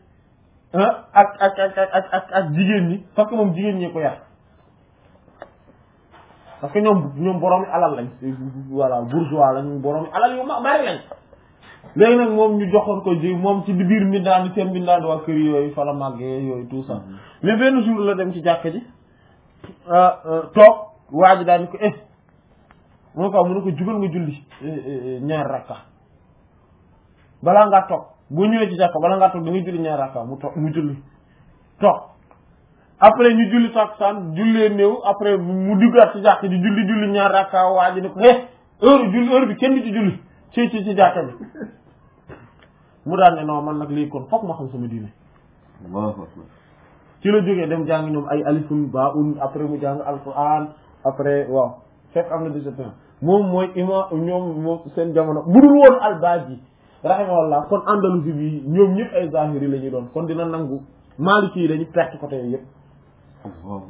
ak jigéen ñi parce que moom jigéen ñi ko yar parce que ñoom boroomi alal lañ voilà bourgeois lañ boroomi alal yu bari lañ léegi nag moom ñu joxoon ko ji moom ci biir mbindaan seen mbindaan waa kër yooyu fa la màggee yooyu tout ça mais benn jour la dem ci jàkka ji toog waa ji daal ni ko moo ko mu ne ko jugal nga julli ñaar rakka balaa ngaa toog boo ñëwee ci jàkka balaa ngaa toog da ngay julli ñaar rakka mu toog mu julli toog après ñu julli takkusaan jullee néew après mu duggaat ci jàkka ji julli ñaar rakka waa ji ne ko heure bi kenn du ci julli ci jàkka bi mu daal ne non man nag lii kon fokk ma xam sama diine ci la jógee dem jàng ñoom ay alifun ba un après mu jàng alquran après waaw fekk am na 17 ans moom mooy imam ñoom moom seen jamono budul woon al-Baaji rahimahullah kon Andalousie bi ñoom ñëpp ay zahiri la ñuy doon kon dina nangu Maliki yi dañu perte côté yooyu yëpp waaw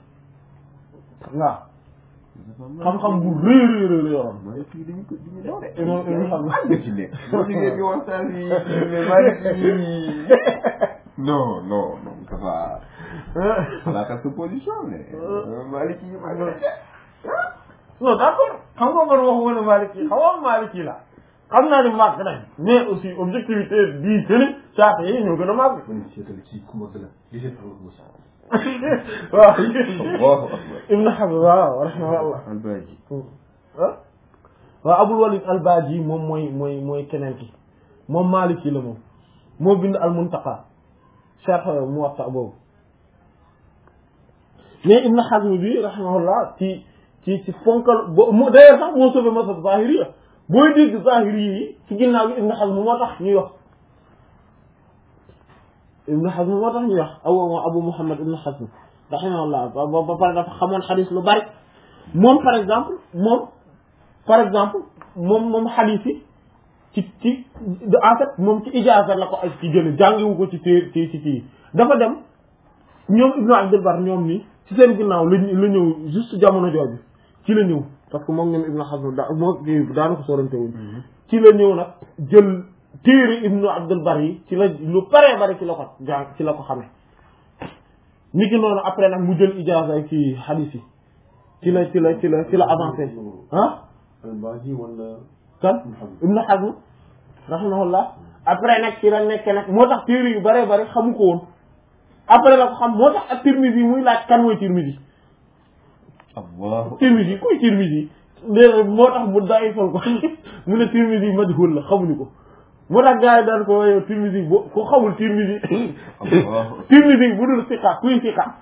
xam-xam bu rëy yoroon non ça va xalaatal sa position mais Maliki yi non d'accord xam nga man waxuma ne Maliki xaw ma Maliki la xam naa ni màgg nañ mais aussi objectivité bii que ni saako yi ñoo gën a màgg. waaw Ibn Hazm waaw rahimahullah al-Baaji waaw Abul Walid al-Baaji moom mooy keneen ki moom Maliki la moom moo bind al-Muntaqa sharh Muwatta boobu mais Ibn Hazm bi rahimahullah ci fonkal mu d'ailleurs sax moo sauvé mazhab zahiri ya booy dégg zahiri yi ci ginnaaw bi Ibn Hazm moo tax ñuy wax Abu Muhammad Ibn Hazm rahimahullah ba pare dafa xamoon xadis lu bari moom par exemple moom xadis yi ci en fait moom ci ijaaza la ko ak ci jële jàngiwu ko ci kii dafa dem ñoom Ibn Abdul Bar ñoom ni ci seen ginnaaw la ñëw juste jamono jooju ci la ñëw parce que moom ñoom Ibn Hazm daana ko sorante wuñ ci la ñëw nag jël téere Ibn Abdul Bar yi ci la lu paree bari ci la ko jàng ci la ko xamee ni ki noonu après nag mu jël ijaaza ci hadith yi ci la avancé kan Ibn Hazm rahimahullah après nag ci la nekkee nag moo tax téere yu bare bari xamu ko woon après la ko xam moo tax ak Tirmidhi muy laaj kan mooy Tirmidhi Tirmidhi kuy Tirmidhi léegi moo tax mu day fal ko mu ne Tirmidhi majhul la xamuñu ko moo tax gars yi daan ko yow Tirmidhi boo ko xamul Tirmidhi Tirmidhi bu dul siqa kuy siqa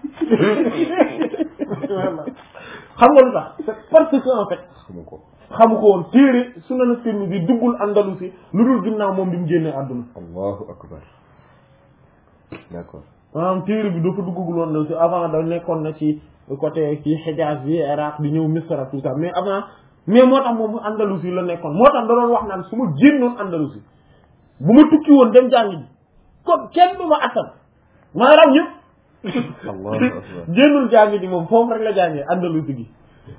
xam nga lu tax c'est parce que en fait xamu ko woon téere Sunan Tirmidhi duggul Andalusi lu dul ginnaaw moom bi mu génnee àdduna allahu akbar d'accord maanaam téere bi dafa duggagul woon Andalusi avant da nekkoon na ci côté ci Hijaz bi Iraq di ñëw Misra tout ça mais avant mais moo tax moom Andalusi la nekkoon moo tax da doon wax naan su ma génnoon Andalusi bu ma tukki woon dem jàngi ji kon kenn du ma attan maanaam ñëpp génnul jàngi ji moom foofu rek la jàngee Andalusi gi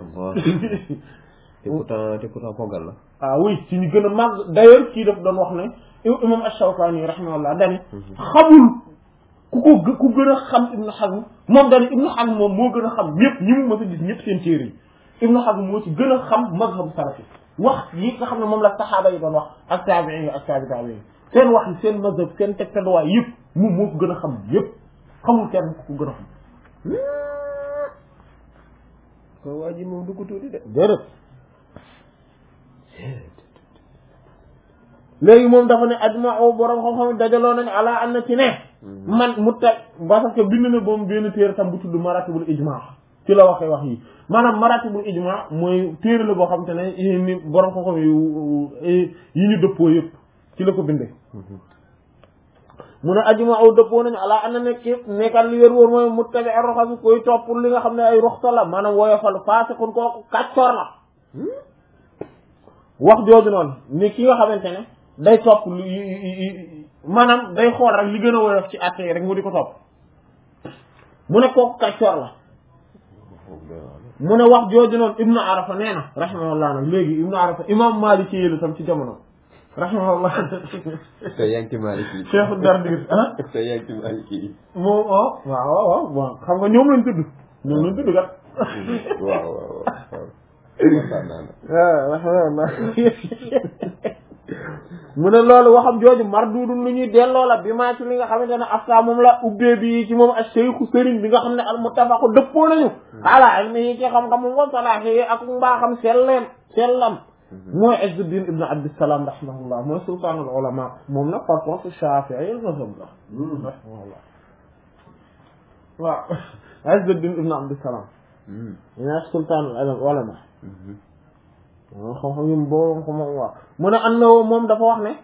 te pourtant pogal la ah oui ci ñu gën a màgg d'ailleurs kii daf doon wax ne imam Ash-Shawkani rahimahullah dani xamul ku gën a xam Ibn Hazm moom dani Ibn Hazm moom moo gën a xam ñëpp ñi mu mës a gis ñëpp seen téere yi Ibn Hazm moo ci gën a xam mazhab salafi wax yi nga xam ne moom la saxaaba yi doon wax ak taabi'i yi ak taabi'i yi seen wax yi seen mazhab seen tegtaluwaay yëpp moom moo ko gën a xam yëpp xamul kenn ku ko gën a xam ko waa ji moom du ko tuuti de déedéet léegi moom dafa ne ajma'u borom xam-xam dajaloo nañ ala an na ci ne man mu teg parce que bind na boobu benn téere tam bu tudd maratibul ijma ci la waxee wax yi maanaam maratibul ijma mooy téere la boo xam te ne ni borom xam-xam yi ñu dëppoo yëpp ci la ko bindee mu ne ajma'u dëppoo nañ ala an na nekkal li wér wóor mooy mu tege ay roxam koy topp li nga xam ne ay roxta la maanaam woyofal faasiqun kooku kàccoor la wax jooju noonu ni ki nga xamante ne day topp maanaam day xool rek li gën a woyof ci àtte yi rek mu di ko topp mu ne kooku kàccoor la mu ne wax jooju noonu Ibnu Arafa nee na rahimahullah nag léegi Ibnu Arafa imam Maliki yéelu tam ci jamono rahimahullah te yaa ngi ci Maliki Cheikh Dardir te yaa ngi ci Maliki moom waaw bon xam nga ñoom lañ tudd kat waaw rahimahullah mu ne loolu waxam jooju mardudun lu ñuy delloo la bi maa ci li nga xamante ne afta moom la ubbee bi ci moom ak cheikhu sëriñ bi nga xam ne al muttafaqu dëppoo nañu ala ilmi yi ci xam-xam wa salaahi ak mbaaxam sellam mooy Izzuddin ibn Abdissalaam rahimahullah mooy sultaanul ulama moom nag par contre Shaafi'i mazhab la rahimahullah waaw Izzuddin ibn Abdissalaam ñaa sultaanul ulama xam-xam yim boo ko moom waaw mu ne annahu moom dafa wax ne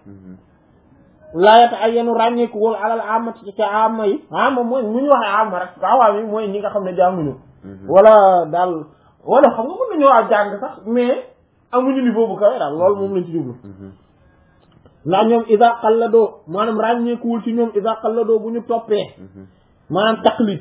laa yata'ayyanu ràññeekuwul alal amati ci amma yi amma mooy mu ñu waxee amma rek awaam yi mooy ñi nga xam ne jànguñu wala daal wala xam nga mën nañu waa jàng sax mais amuñu niveau bu kawe daal loolu moom lañ ci jublu ndax ñoom iza qalladoo maanaam ràññeekuwul ci ñoom iza qalladoo bu ñu toppee maanaam taqlid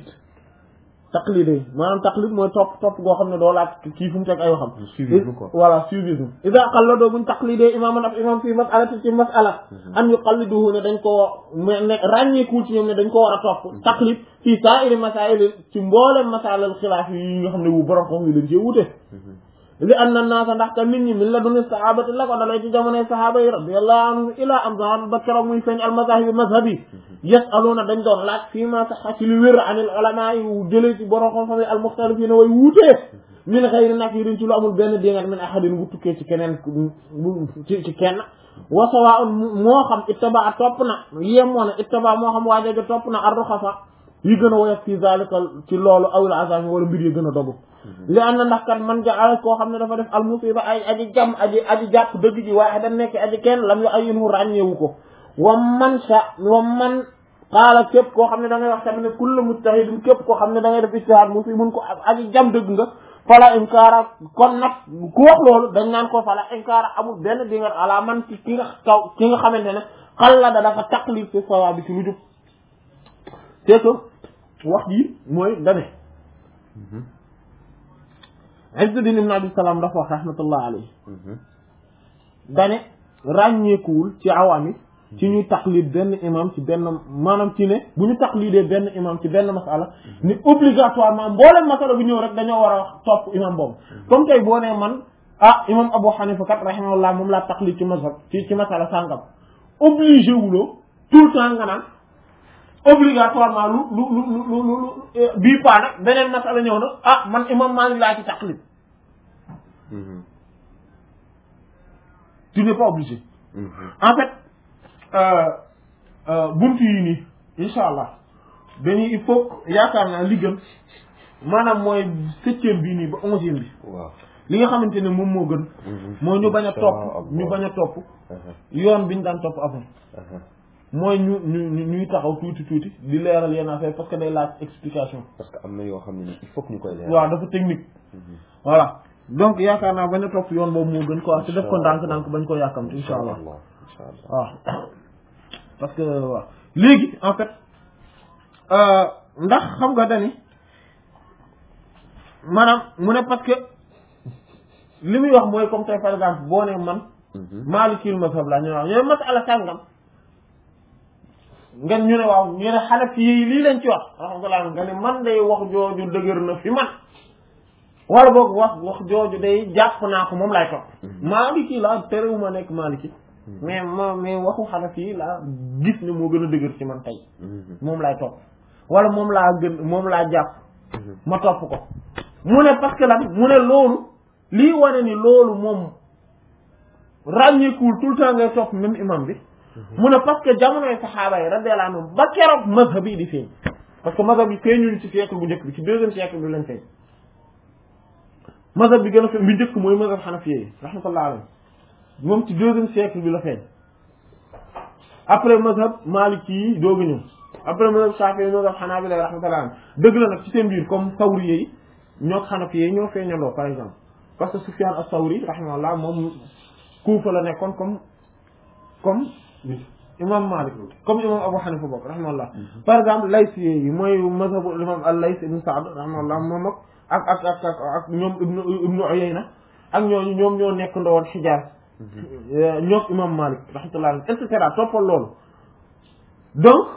maanaam taqlid mooy topp goo xam ne doo laaj kii fu mu teg ay waxam voilà suivisme iza qalladoo buñ taqlidee imaaman ab imam fii mas'alati ci mas'ala an yuqalliduhu ne dañ koo ne ràññeekuwul ci ñoom ne dañ ko war a topp taqlid fii sa'iri masaa'il ci mboolem masaa'il xilaaf yi nga xam ne wu borom xam yi dañ cee wute li anna naasa ndax ka nit ñi min la duni sahabati la ko dalay ci jamonoy sahaba yi radiyallahu anhum ila am zaman ba keroog muy feeñ al mazahib mazhab yi yasaluna dañ doon laaj fii ma sax ci lu wér anil ulama yi jëlee ci borom xam-xam yi al muxtalifina way wuutee min xëyri nag yi dañ ci lu amul benn déngat min ahadin bu tukkee ci keneen ci kenn wa sawa'un moo xam ittaba topp na yemoo na ittaba moo xam waajojo topp na arruxasa yi gën a woyof fii zalika ci loolu awil azami wala mbir yi gën a dogu li am na ndax kat man ja koo xam ne dafa def al musiba ay aji jam aji jàpp dëgg ji waaye da nekk aji kenn lam yu ayinhu ràññeewu ko wa man xaala képp koo xam ne da ngay wax tamit ne kullu mujtahidin képp koo xam ne da ngay def ijtihaad musibun ko aji jam dëgg nga fala inkaara kon nag ku wax loolu dañ naan ko fala inkaara amul benn di nga ala man ci ki nga xamante ne xalla da dafa taqlid fi sawaab bi ci lu jub c'est que wax ji mooy dane Izzuddin ibn Abdissalaam dafa wax rahmatullah alayhi dane ràññeekuwul ci awaam yi ci ñuy taqlid benn imam ci benn maanaam ci ne bu ñu taqlidee benn imam ci benn masala ni obligatoirement mboolem masala bu ñëw rek dañoo war a wax topp imam boobu comme tey boo nee man imam Abu Hanifa kat rahimahullah moom laa taqlid ci mazhab ci masala sàngam obligé wuloo tout le temps nga naan obligatoirement lu bii paa nag beneen masala ñëw na man imam Maalik laa ci taqlid tu n'es pas obligé en fait buntu yi nii insha allah dañuy il faut yaakaar naa li gën maanaam mooy 7e bii nii ba 11e bi waaw li nga xamante ne moom moo gën mooy ñu bañ a topp yoon biñu daan topp avant mooy ñuy taxaw tuuti di leeral yenn affaire parce que day laaj explication parce que am na yoo xam ne il faut que ñu koy leeral waaw dafa technique voilà donc yaakaar naa bañ a topp yoon boobu moo gën quoi te def ko ndànk bañ ko yàkkamte insha allah waaw parce que waaw léegi en fait ndax xam nga dani maanaam mu ne parce que li muy wax mooy comme tey par exemple boo ne man maalikil mazhab la ñu wax ñooy masala sàngam ngeen ñu ne waaw ñu ne Hanafi yi lii lañ ci wax alhamdulilah nga ne man day wax jooju dëgër na fi man wala boog wax jooju day jàpp naa ko moom laay topp maaliki la terewuma nekk maaliki mais waxu Hanafi yi laa gis ne moo gën a dëgër ci man tey moom laay topp wala moom laa jàpp ma topp ko mu ne parce que lan mu ne loolu lii wane ni loolu moom ràññeekuwul tout le temps ngay topp même imam bi mu ne parce que jamonoy saxaaba yi radiyallahu anhum ba keroog mazhab yi di feeñ parce que mazhab yi feeñuñu ci siècle bu njëkk bi ci 2e siècle bi lañ feeñ mazhab bi gën a feeñ bi njëkk mooy mazhab Hanafi yi rahmatullah alayhi moom ci 2e siècle bi la feeñ après mazhab Maliki yi dooga ñëw après mazhab Shafi'i mazhab Hanabila rahmatullah alayhi dëgg la nag ci seen biir comme Sawri yi ñoo Hanafi yi ñoo feeñandoo par exemple parce que Sufyan as-Sawri rahimahullah moom Kufa la nekkoon comme imam Malik comme imam Abu Hanifa bokk rahimahullah par exemple Laysi yi mooy mazhabu imam al-Lays ibn Sa'd rahimahullah moom ak ñoom ibnu Uyayna ak ñoom ñoo nekk ndowoon Hijaaz ñoom imam Malik rahmatullah et cetera toppal loolu donc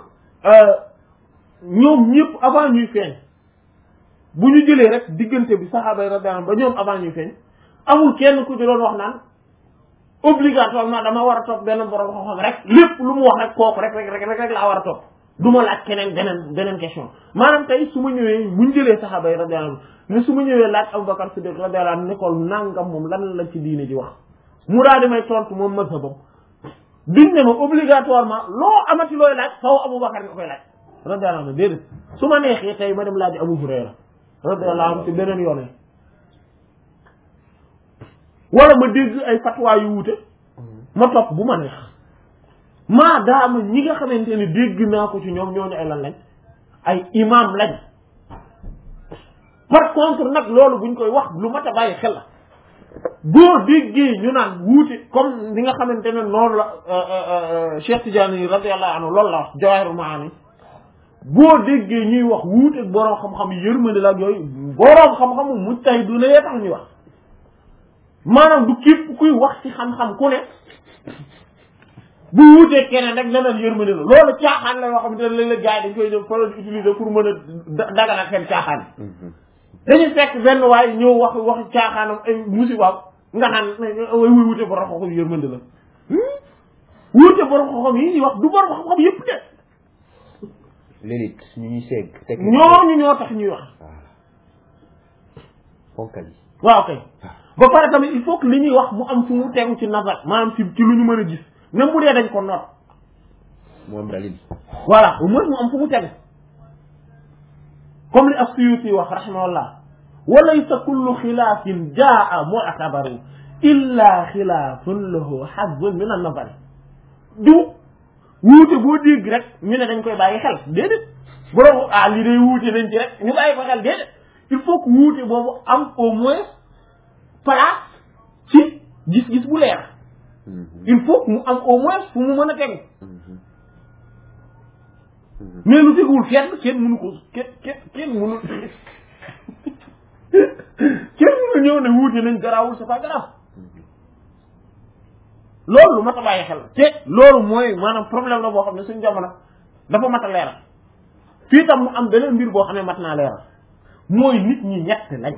ñoom ñëpp avant ñuy feeñ bu ñu jëlee rek diggante bi saxaaba yi radiyallahu anhum ba ñoom avant ñuy feeñ amul kenn ku ci doon wax naan obligatoirement dama war a topp benn borom xam-xam rek lépp lu mu wax rek kooku rek laa war a topp du ma laaj keneen beneen question maanaam tey su ma ñëwee buñ jëlee saxaaba yi radiyallahu anhu ne su ma ñëwee laaj Abubakar Siddiq radiyallahu anhu ne ko nangam moom lan la ci diine ji wax mu daal di may tontu moom mazhabam duñ ne ma obligatoirement loo amati looy laaj faw Abubakar nga koy laaj radiyallahu anhu déedéet su ma neexee tey ma dem laaj Abu Hurayra radiyallahu anhu ci beneen yoon wala ma dégg ay fatwa yu wuute ma topp bu ma neex maa daama ñi nga xamante ne dégg naa ko ci ñoom ñooñu ay lan lañ ay imam lañ par contre nag loolu buñ koy wax lu mat a bàyyi xel la boo déggee ñu naan wuute comme li nga xamante ne noonu la Cheikh Tidiane radiyallahu anhu loolu la wax Jawahirul Maani boo déggee ñuy wax wuute boroom xam-xam yi yërmande la ak yooyu boroom xam-xamu mujtahiduna yee tax ñuy wax maanaam du képp kuy wax ci xam-xam ku ne bu wuutee keneen rek leneen yërmande la loolu caaxaan la yoo xamante ne léeg-léeg gars yi dañ koy def faral di utiliser pour mën a dagal ak seen caaxaan dañu fekk benn waaye ñëw wax caaxaanam ay musibaam nga naan way wuute borom xam-xam yërmande la wuute borom xam-xam yi ñuy wax du borom xam-xam yëpp de l'élite ñu ñuy segg ñooñu ñoo tax ñuy wax fonkal yi waaw kay ba pare tamit il faut que li ñuy wax mu am fu mu tegu ci nazar maanaam ci lu ñu mën a gis même bu dee dañ ko noot mu am dalil voilà au moins mu am fu mu tegu comme li as-Suyuti wax rahimahullah walaysa kullu xilaafin jaa mu'tabaru illa xilaafun lahu hazzun min an-nazari du wuute boo dégg rek ñu ne dañ koy bàyyi xel déedéet borom li day wuute nañ ci rek ñu bàyyi ko xel déedéet il faut que wuute boobu am au moins place ci gis-gis bu leer il faut que mu am au moins fu mu mën a tegu mais lu teguwul kenn mënu ko kenn mënu ñëw ne wuute nañ garaawul c'est pas grave loolu lu mat a bàyyi xel te loolu mooy maanaam problème la boo xam ne suñu jamono dafa mat a leeral fii tam mu am beneen mbir boo xam ne mat naa leeral mooy nit ñi ñett lañ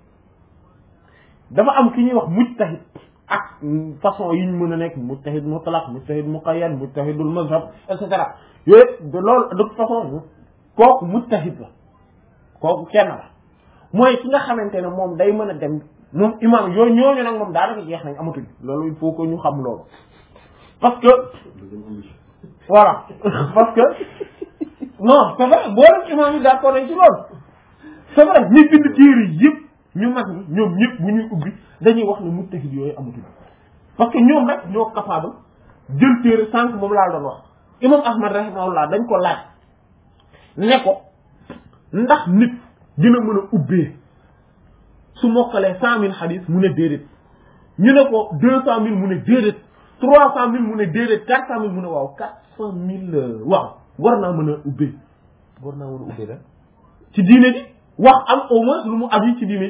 dafa am ki ñuy wax mujtahid ak façon yi ñu mën a nekk mujtahid mutlaq mujtahid muqayyad mujtahidul mazhab et cetera yooyu loolu de toute façon kooku mujtahid la kooku kenn la mooy ki nga xamante ne moom day mën a dem moom imam yooyu ñooñu nag moom daanaka jeex nañ amatuñ loolu il faut que ñu xam loolu parce que voilà parce que non c'est vrai boo rek imam yi d'accord nañ ci loolu c'est vrai ñi bind téere yëpp ñu mag ñi ñoom ñëpp bu ñuy ubbi dañuy wax ne mujtahid yooyu amatuñ parce que ñoom rek ñoo capable jël téere sànq moom laa doon wax imam Ahmad rahimahullah dañ ko laaj ne ko ndax nit dina mën a ubbee su mokkalee 100,000 hadith mu ne déedéet ñu ne ko 200,000 mu ne déedéet 300,000 mu ne déedéet 400,000 mu ne waaw 400,000 waaw war naa mën a ubbee la ci diine ji wax am au moins lu mu ab yi ci diine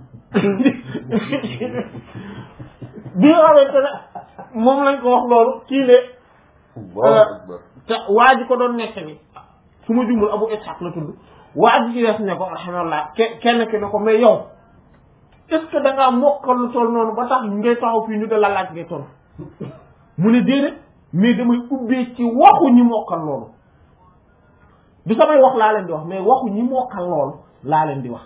bi nga xamante ne moom lañ ko wax loolu kii ne te waa ji ko doon nekk ni su ma jumul Abu Ishaq la tudd waa ji ci des ne ko rahimahullah kenn ki ne ko mais yow est-ce que da ngaa mokkal lu toll noonu ba tax ngay taxaw fii ñu de la laaj ngay toll mu ne déedéet mais damay ubbee ci waxu ñi mokkal loolu du samay wax laa leen di wax mais waxu ñi mokkal loolu laa leen di wax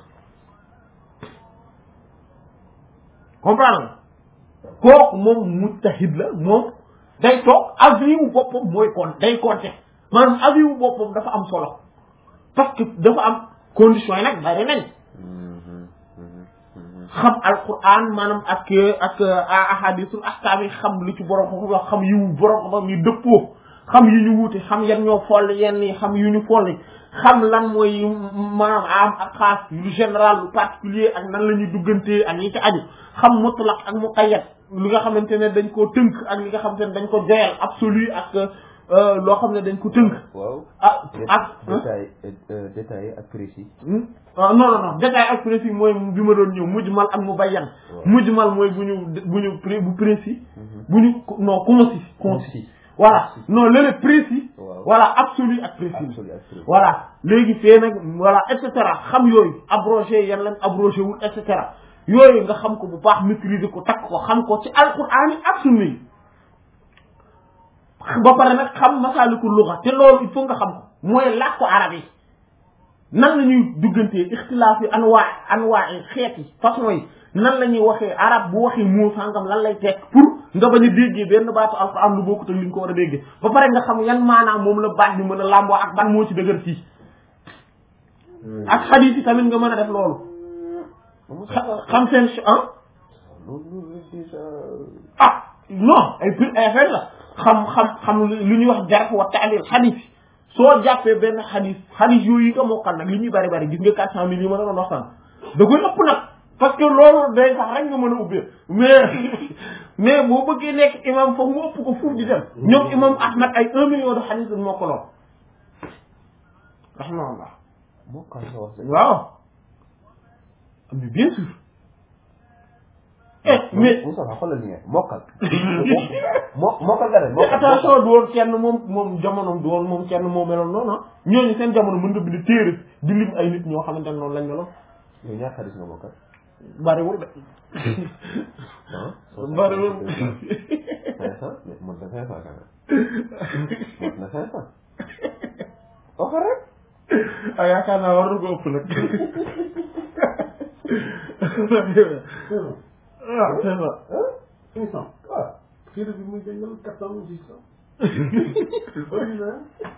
comprendre kooku moom mujtahid la moom day toog avis wu boppam mooy kon day compter maanaam avis wu boppam dafa am solo parce que dafa am conditions yi nag bari nañ xam alquran maanaam ak ahadisul ahkam yi xam li ci borom xam wax xam yu borom xam yi dëppoo xam yi ñu wuute xam yan ñoo folli yenn yi xam yu ñu folli xam lan mooy maanaam am ak xaas lu général lu particulier ak nan la ñuy duggantee ak yi ci aju xam mutlaq ak muqayyad li nga xamante ne dañ koo tënk ak li nga xamante ne dañ ko joyal absolu ak loo xam ne dañ ko tënk. waaw détail ak précis. non détail ak précis mooy bi ma doon ñëw mujmal ak mubayyan. mujmal mooy bu précis. bu ñu non concis. voilà non léeg-léeg précis. voilà absolu ak précis. voilà léegi fee nag voilà et cetera xam yooyu abrogé yan lañ abrogé wul et cetera yooyu nga xam ko bu baax maîtriser ko takk ko xam ko ci alquran yi ak sunna yi ba pare nag xam masaalikul lugha te loolu il faut nga xam ko mooy làkku arab yi nan la ñuy duggantee ixtilaaf yi anwaa yi xeet yi façon yi nan la ñuy waxee arab bu waxee moo sàngam lan lay tekk pour nga bañ a déggee benn baatu alquran lu bokkut ak li nga ko war a déggee ba pare nga xam yan maanaam moom la baat bi mën a làmboo ak ban moo ci dëgër fii ak xadiis yi tamit nga mën a def loolu xam seen non ay affaire la xam lu ñuy wax jarh wa ta'dil xadiis yi soo jàppee benn xadiis yooyu nga mokkal nag li ñuy bari gis nga 400 000 yi ma doon waxtaan da koy ëpp nag parce que loolu day sax rek nga mën a ubbee mais boo bëggee nekk imam foog mu ëpp ko fuuf di dem ñoom imam Ahmad ay 1 million de xadiis lañ mokkaloon rahmaullah waaw mais bien sûr mais Moussa xoolal li nga mokkal mokkal nga de mokkal attention du woon kenn moom jamonoom du woon moom kenn moo meloon noonu ñooñu seen jamono mën nga bind téere di lim ay nit ñoo xamante ne noonu lañ meloon yow ñaar xadis nga mokkal bariwul de bariwul 500 mais mën na 500 quand même mën na 500 wax rek yaakaar naa war na ko ëpp nag waaw c'est ça 500 waaw téere bi muy jëngal 400 ou 600 bëri na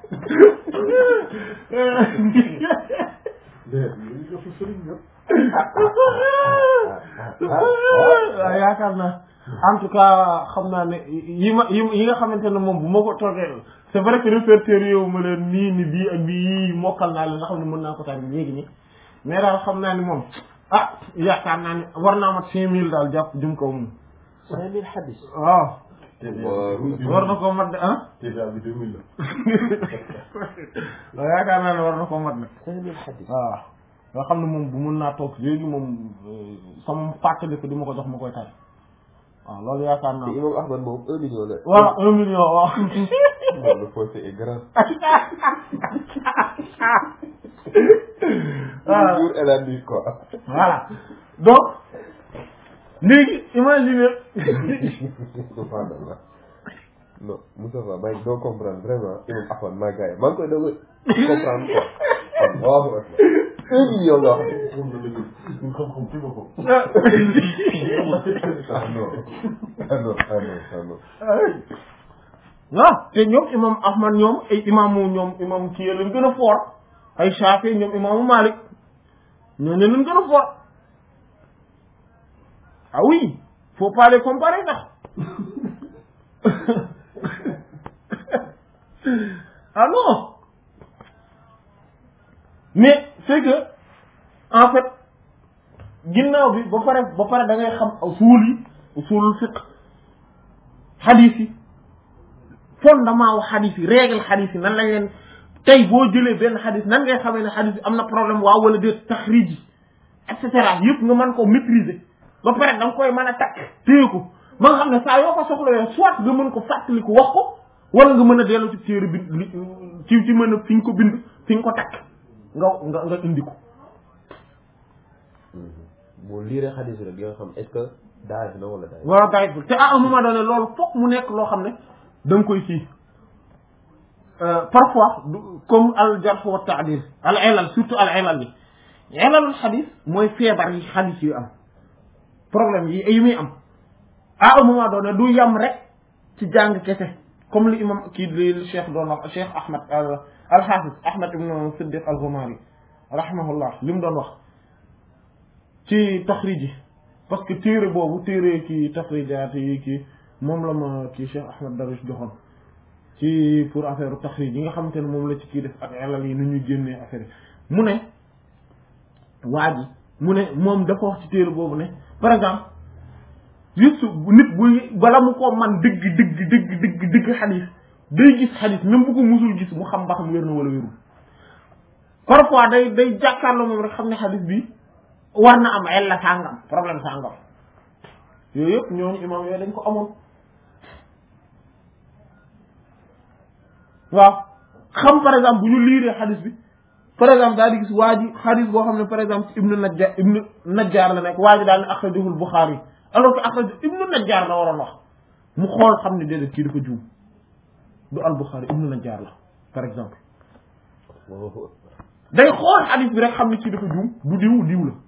ñu jox sëriñ ñëpp waaw yaakaar naa en tout cas xam naa ne yi nga xamante ne moom bu ma ko toogee c'est vrai que répertoire yow ma leen nii ni bii ak bii mokkal naa leen nga xam ne mën naa ko tari léegi nii mais daal xam naa ni moom yaakaar naa ni war naa mat 5000 daal jàpp jëm kaw moom 5000 xadis waaw war na koo mat de TVA bi 2000 la waaw yaakaar naa ne war na koo mat nag 5000 xadis waaw nga xam ne moom bu mun naa toog léegi moom sama fàttali ko di ma ko jox ma koy tay waaw loolu yaakaar naa. te imam Ahmad moom 1 million la. voilà 1 million waaw. non le fossé est grand. voilà jour et la nuit quoi. voilà donc léegi imaginer. subhanallah non Moustapha maa ngi doo comprendre vraiment imam Ahmad maa gars yi maa ngi koy doog a comprendre quoi. Allahu akbar 1 million nga wax. moom la léegi ñu xam-xam ci boppam. waaw te ñoom imam Ahmad ñoom ay imam kii leen gën a fort ay Shafi ñoom imaamu Malik ñoo ne leen gën a fort ah oui faut pas les comparer ndax ah non mais c'est que en fait ginnaaw bi ba pare da ngay xam usulul fiqh hadith yi fondement wu hadith yi règle hadith yi nan lañ leen tey boo jëlee benn hadith nan ngay xamee ne hadith bi am na problème waaw wala déet taxrij yi et cetera yëpp nga mën ko maîtriser ba pare da nga koy mën a takk téye ko ba nga xam ne saa yoo ko soxlawee soit nga mën ko fàttaliku wax ko wala nga mën a dellu ci téere bi ci mën a fi nga ko bind fi nga ko takk nga indi ko. boo liiree xadis rek di nga xam est-ce que daayif na wala daayif. wala daayif te à un moment donné loolu fokk mu nekk loo xam ne da nga koy kii parfois comme al jarh wa ta'dil al ilal surtout al ilal bi ilalul xadis mooy feebar yi xadis yu am problème yi muy am à un moment donné du yam rek ci jàng kese comme li imam kii li cheikh doon wax cheikh Ahmad al-Hafiz Ahmad ibn Siddiq al-Ghumari rahimahullah li mu doon wax ci taxrij yi parce que téere boobu téere kii taxrijaat yi kii moom la ma kii cheikh Ahmad Darush joxoon ci pour affaire taxrij yi nga xamante ne moom la ci kii def ak elal yi nu ñuy génnee affaire yi mu ne waa ji mu ne moom dafa wax ci téere boobu ne par exemple juste nit buy bala mu ko man dëgg xadis day gis xadis même bu ko musul gis mu xam ba xam wér na wala wérul parfois day jàkkaarloo moom rek xam ne xadis bi war na am ella sàngam problème sàngam yooyu yëpp ñooñu imam yooyu dañ ko amoon waaw xam par exemple bu ñu liiree xadis bi par exemple daal di gis waa ji xadis boo xam ne par exemple ibnu najjar la nekk waa ji daal ne axrajahul Buxaari alors que axraj ibnu najjar la waroon wax mu xool xam ne déedéet kii dafa juum du al Buxaari ibnu najjar la par exemple day xool xadis bi rek xam ne kii dafa juum du diw la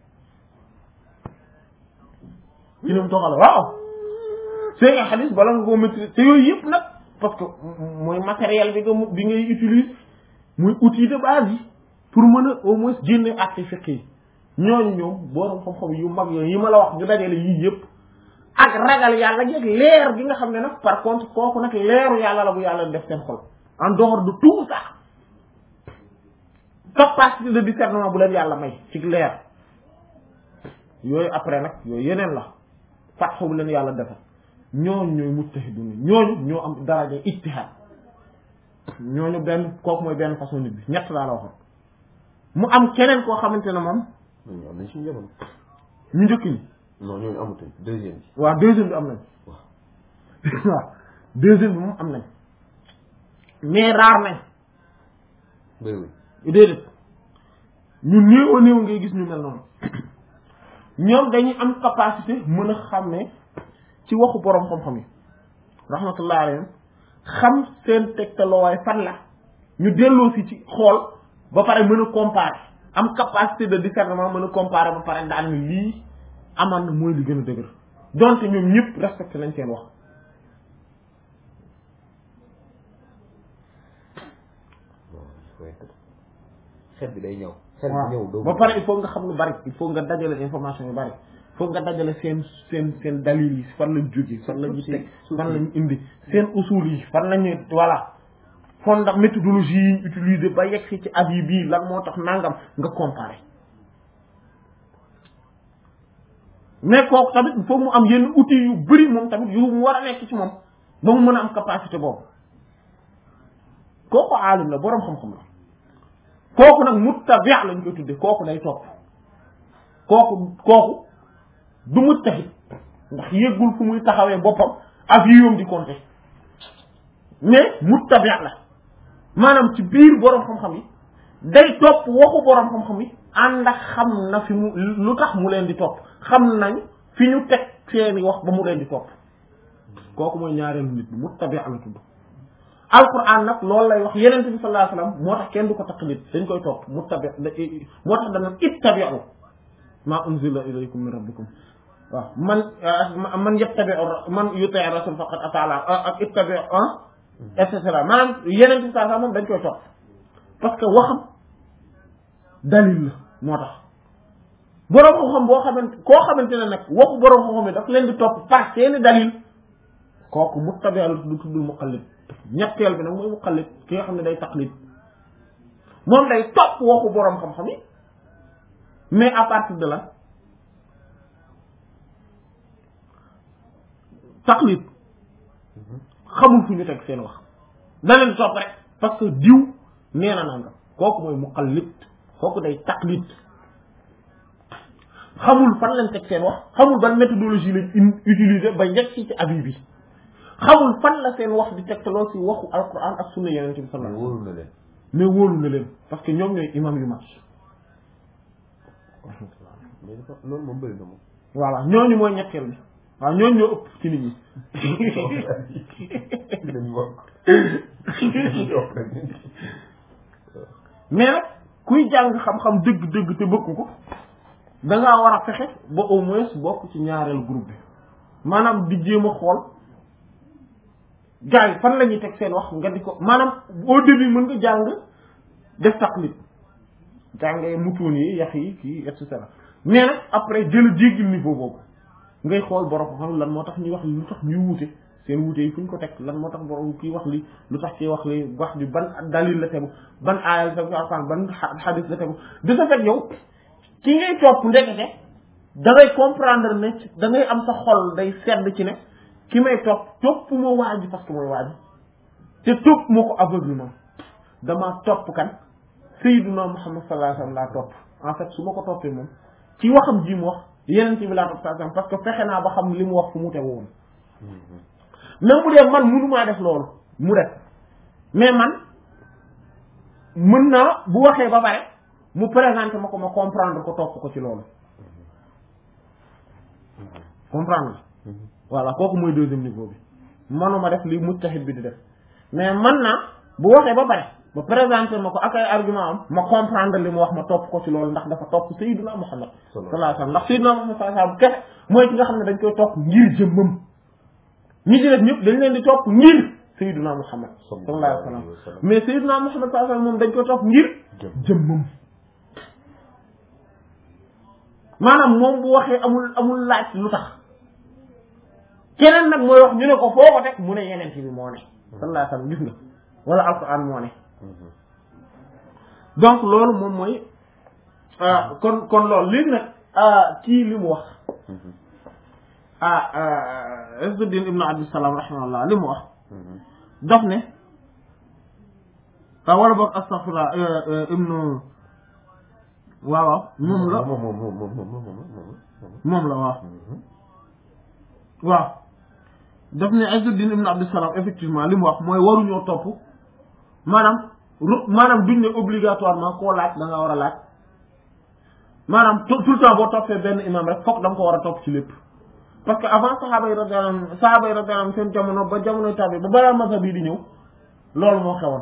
ci ne mu toxala waaw c'est nga xadis bala nga koo maîtriser te yooyu yëpp nag parce que mooy matériel bi ngay utiliser muy outil de base yi pour mën a au moins génne acte fiqh yi ñooñu ñoom borom xam-xam yu mag yooyu yi ma la wax ñu dajale yii yëpp ak ragal yàlla gi ak leer gi nga xam ne nag par contre kooku nag leeru yàlla la bu yàlla def seen xol en dehors de tout ça capacité de discernement bu leen yàlla may ci leer yooyu après nag yooyu yeneen la fatxu bu leen yàlla defal ñooñu ñooy mujtahidun ñooñu ñoo am daraja ijtihad ñooñu benn kooku mooy benn façon nit bi ñett laa la waxoon mu am keneen koo xamante ne moom ñooñu am nañ suñu jamono. ñu njëkk ñi non ñooñu amutuñ deuxième bi. waaw deuxième bi am nañ waaw deuxième bi moom am nañ mais rare nañ bëriwuñ. déedéet ñu néew a néew ngay gis ñu mel noonu ñoom dañuy am capacité mën a xàmmee ci waxu borom xam-xam yi rahmatullah alayhim xam seen tegtaloowaay fan la ñu delloo si ci xool ba pare mën a comparer am capacité de discernement mën a comparer ba pare daan ni lii amaan na mooy li gën a dëgër donte ñoom ñëpp respecté nañ seen wax xel bi day ñëw. xel bi ñëw doo ba pare il faut nga xam lu bari il faut nga dajale information yu bari il faut nga dajale seen dalil yi fan lañ jóge fan lañu teg fan lañu indi seen usul yi fan lañu voilà fonda méthodologie yi ñu utiliser ba yegg si ci avis bii lan moo tax nangam nga comparer mais kooku tamit il faut mu am yenn outils yu bari moom tamit yu mu war a nekk ci moom ba mu mën a am capacité boobu kooku aalim la boroom xam-xam la kooku nag muttabi' lañ koy tudde kooku day topp kooku du mujtahid ndax yëggul fu muy taxawee boppam ak yoom di compter mais muttabi' la maanaam ci biir boroom xam-xam yi day topp waxu boroom xam-xam yi ànd ak xam na fi mu lu tax mu leen di topp xam nañ fi ñu teg seeni wax ba mu leen di topp kooku mooy ñaareelu nit bi muttabi' la tudd alquran nag loolu lay wax yeneen bi sallallahu alayhi wasallam moo tax kenn du ko taqlid dañ koy topp muttabi' moo tax dana ittabi'u ma unzila ilaykum min rabbikum waaw man yattabi'u man yuti'i rasul faqad ata'ala ak ittabi'u et cetera maanaam yeneen bi sallallahu alayhi wasallam moom dañ koy topp parce que waxam dalil la moo tax boroom xam-xam boo xamante koo xamante ne nag waxu boroom xam-xam yi daf leen di topp par seeni dalil kooku muttabi' la du tuddul muqallid ñetteel bi nag mooy muqallid ki nga xam ne day taqlid moom day topp waxu boroom xam-xam yi mais à partir de là taqlid xamul fu ñu teg seen wax da leen topp rek parce que diw nee na nanga kooku mooy muqallid kooku day taqlid xamul fan lañ teg seen wax xamul ban méthodologie lañ utiliser ba njëkk ci avis bi xamul fan la seen wax di tegtaloo ci waxu alquran ak sunna yonent bi sallallahu alayhi wasallam wóolu na leen. mais wóolu na leen parce que ñoom ñooy imam yu mag mais dafa loolu moom bëri na moom. voilà ñooñu mooy ñetteel bi waaw ñooñu ñoo ëpp ci nit ñi dañ bokk. mais nag kuy jàng xam-xam dëgg-dëgg te bëgg ko da ngaa war a fexe ba au moins bokk ci ñaareel groupe bi maanaam di jéem a xool gars yi fan la ñuy teg seen wax nga di ko maanaam au début mën nga jàng def taqlid jàngee mutuun yi yax yi kii et cetera mais nag après jël jéggil niveau boobu ngay xool borom xam lan moo tax ñuy wax li lu tax ñuy wuute seen wuute yi fu ñu ko teg lan moo tax borom kii wax li lu tax kii wax li wax bi ban dalil la tegu ban aaya la tegu alxuraan ban xadis la tegu de ce fait yow ki ngay topp ndekete da ngay comprendre ne da ngay am sa xol day sedd ci ne ki may topp moo waa ji parce que mooy waa ji te topp moo ko aveuglement damaa topp kan Sayyiduna Muhammad sallallahu alayhi wasallam laa topp en fait su ma ko toppee moom ci waxam ji mu wax yeneen ci bi laa topp sallallahu parce que fexe naa ba xam li mu wax fu mu tegu woon même bu dee man mënumaa def loolu mu def mais man mën naa bu waxee ba pare mu présenté ma ko ma comprendre ko topp ko ci loolu comprendre voilà kooku mooy deuxième niveau bi manuma def li mujtahid bi di def mais man na bu waxee ba pare ba présenté ma ko ak ay argument am ma comprendre li mu wax ma topp ko ci loolu ndax dafa topp Sayyidina Muhammad sallallahu alayhi wasallam ndax Sayyidina Muhammad sallallahu alayhi wasallam kese mooy ki nga xam ne dañ koy topp ngir jëmmam ñi ci def ñëpp dañ leen di topp ngir Sayyidina Muhammad sallallahu alayhi wasallam mais Sayyidina Muhammad sallallahu alayhi wasallam moom dañ koy topp ngir jëmmam maanaam moom bu waxee amul laaj lu tax keneen nag mooy wax ñu ne ko foo ko teg mu ne yeneen bi moo ne sallallahu alayhi wasallam gis nga wala alquran moo ne donc loolu moom mooy kon loolu léegi nag kii li mu wax Izzuddin ibn Abdussalam rahimahullah li mu wax daf ne wala boog astaghfirullah ibnu waaw moom la moom la waaw daf ne Izzuddin ibn Abdussalam effectivement li mu wax mooy waruñoo topp maanaam duñ ne obligatoirement koo laaj da nga war a laaj maanaam tout le temps boo toppee benn imam rek fokk da nga ko war a topp ci lépp parce que avant saxaaba yi radiyallahu anhum seen jamono ba jamono tabi ba balaa masa bii di ñëw loolu moo xewoon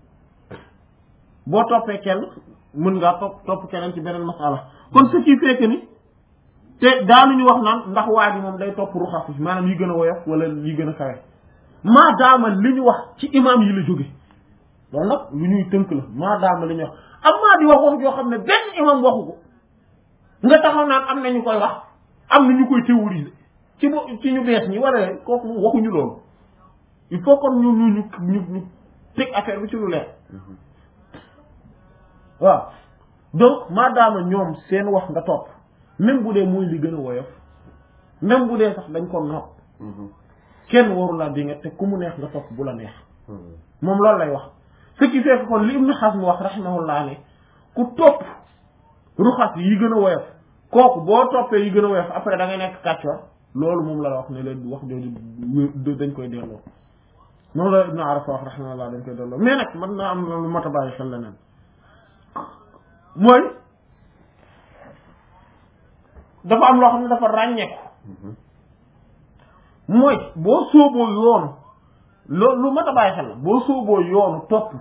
boo toppee kenn mën ngaa topp keneen ci beneen masala kon ce qui fait que ni te daanuñu wax naan ndax waa ji moom day topp ruxas yi maanaam yi gën a woyof wala yi gën a kawe maadaama li ñu wax ci imam yi la jóge loolu nag lu ñuy tënk la maadaama li ñu wax am maa di wax yoo xam ne benn imam waxu ko nga taxaw naan am na ñu koy wax am na ñu koy théoriser ci ñu bees ñi wala kooku waxuñu loolu il faut kon ñu teg affaire bi ci lu leer waaw donc maadaama ñoom seen wax nga topp même bu dee mooy li gën a woyof même bu dee sax dañ ko nopp kenn waru laa di nga te ku mu neex nga topp bu la neex moom loolu lay wax ce qui fait que kon li Ibn Hazm wax rahimahullah ne ku topp ruxas yi gën a woyof kooku boo toppee yi gën a woyof après da ngay nekk kàccoor loolu moom la wax ne leen wax jooju dañ koy delloo moom la Ibn Arafa wax rahimahullah dañ koy delloo mais nag mën naa am lu mat a bàyyi xel leneen mooy dafa am loo xam ne dafa ràññeeku mooy boo sóoboo yoonu loolu lu mat a bàyyi xel la boo sóoboo yoonu topp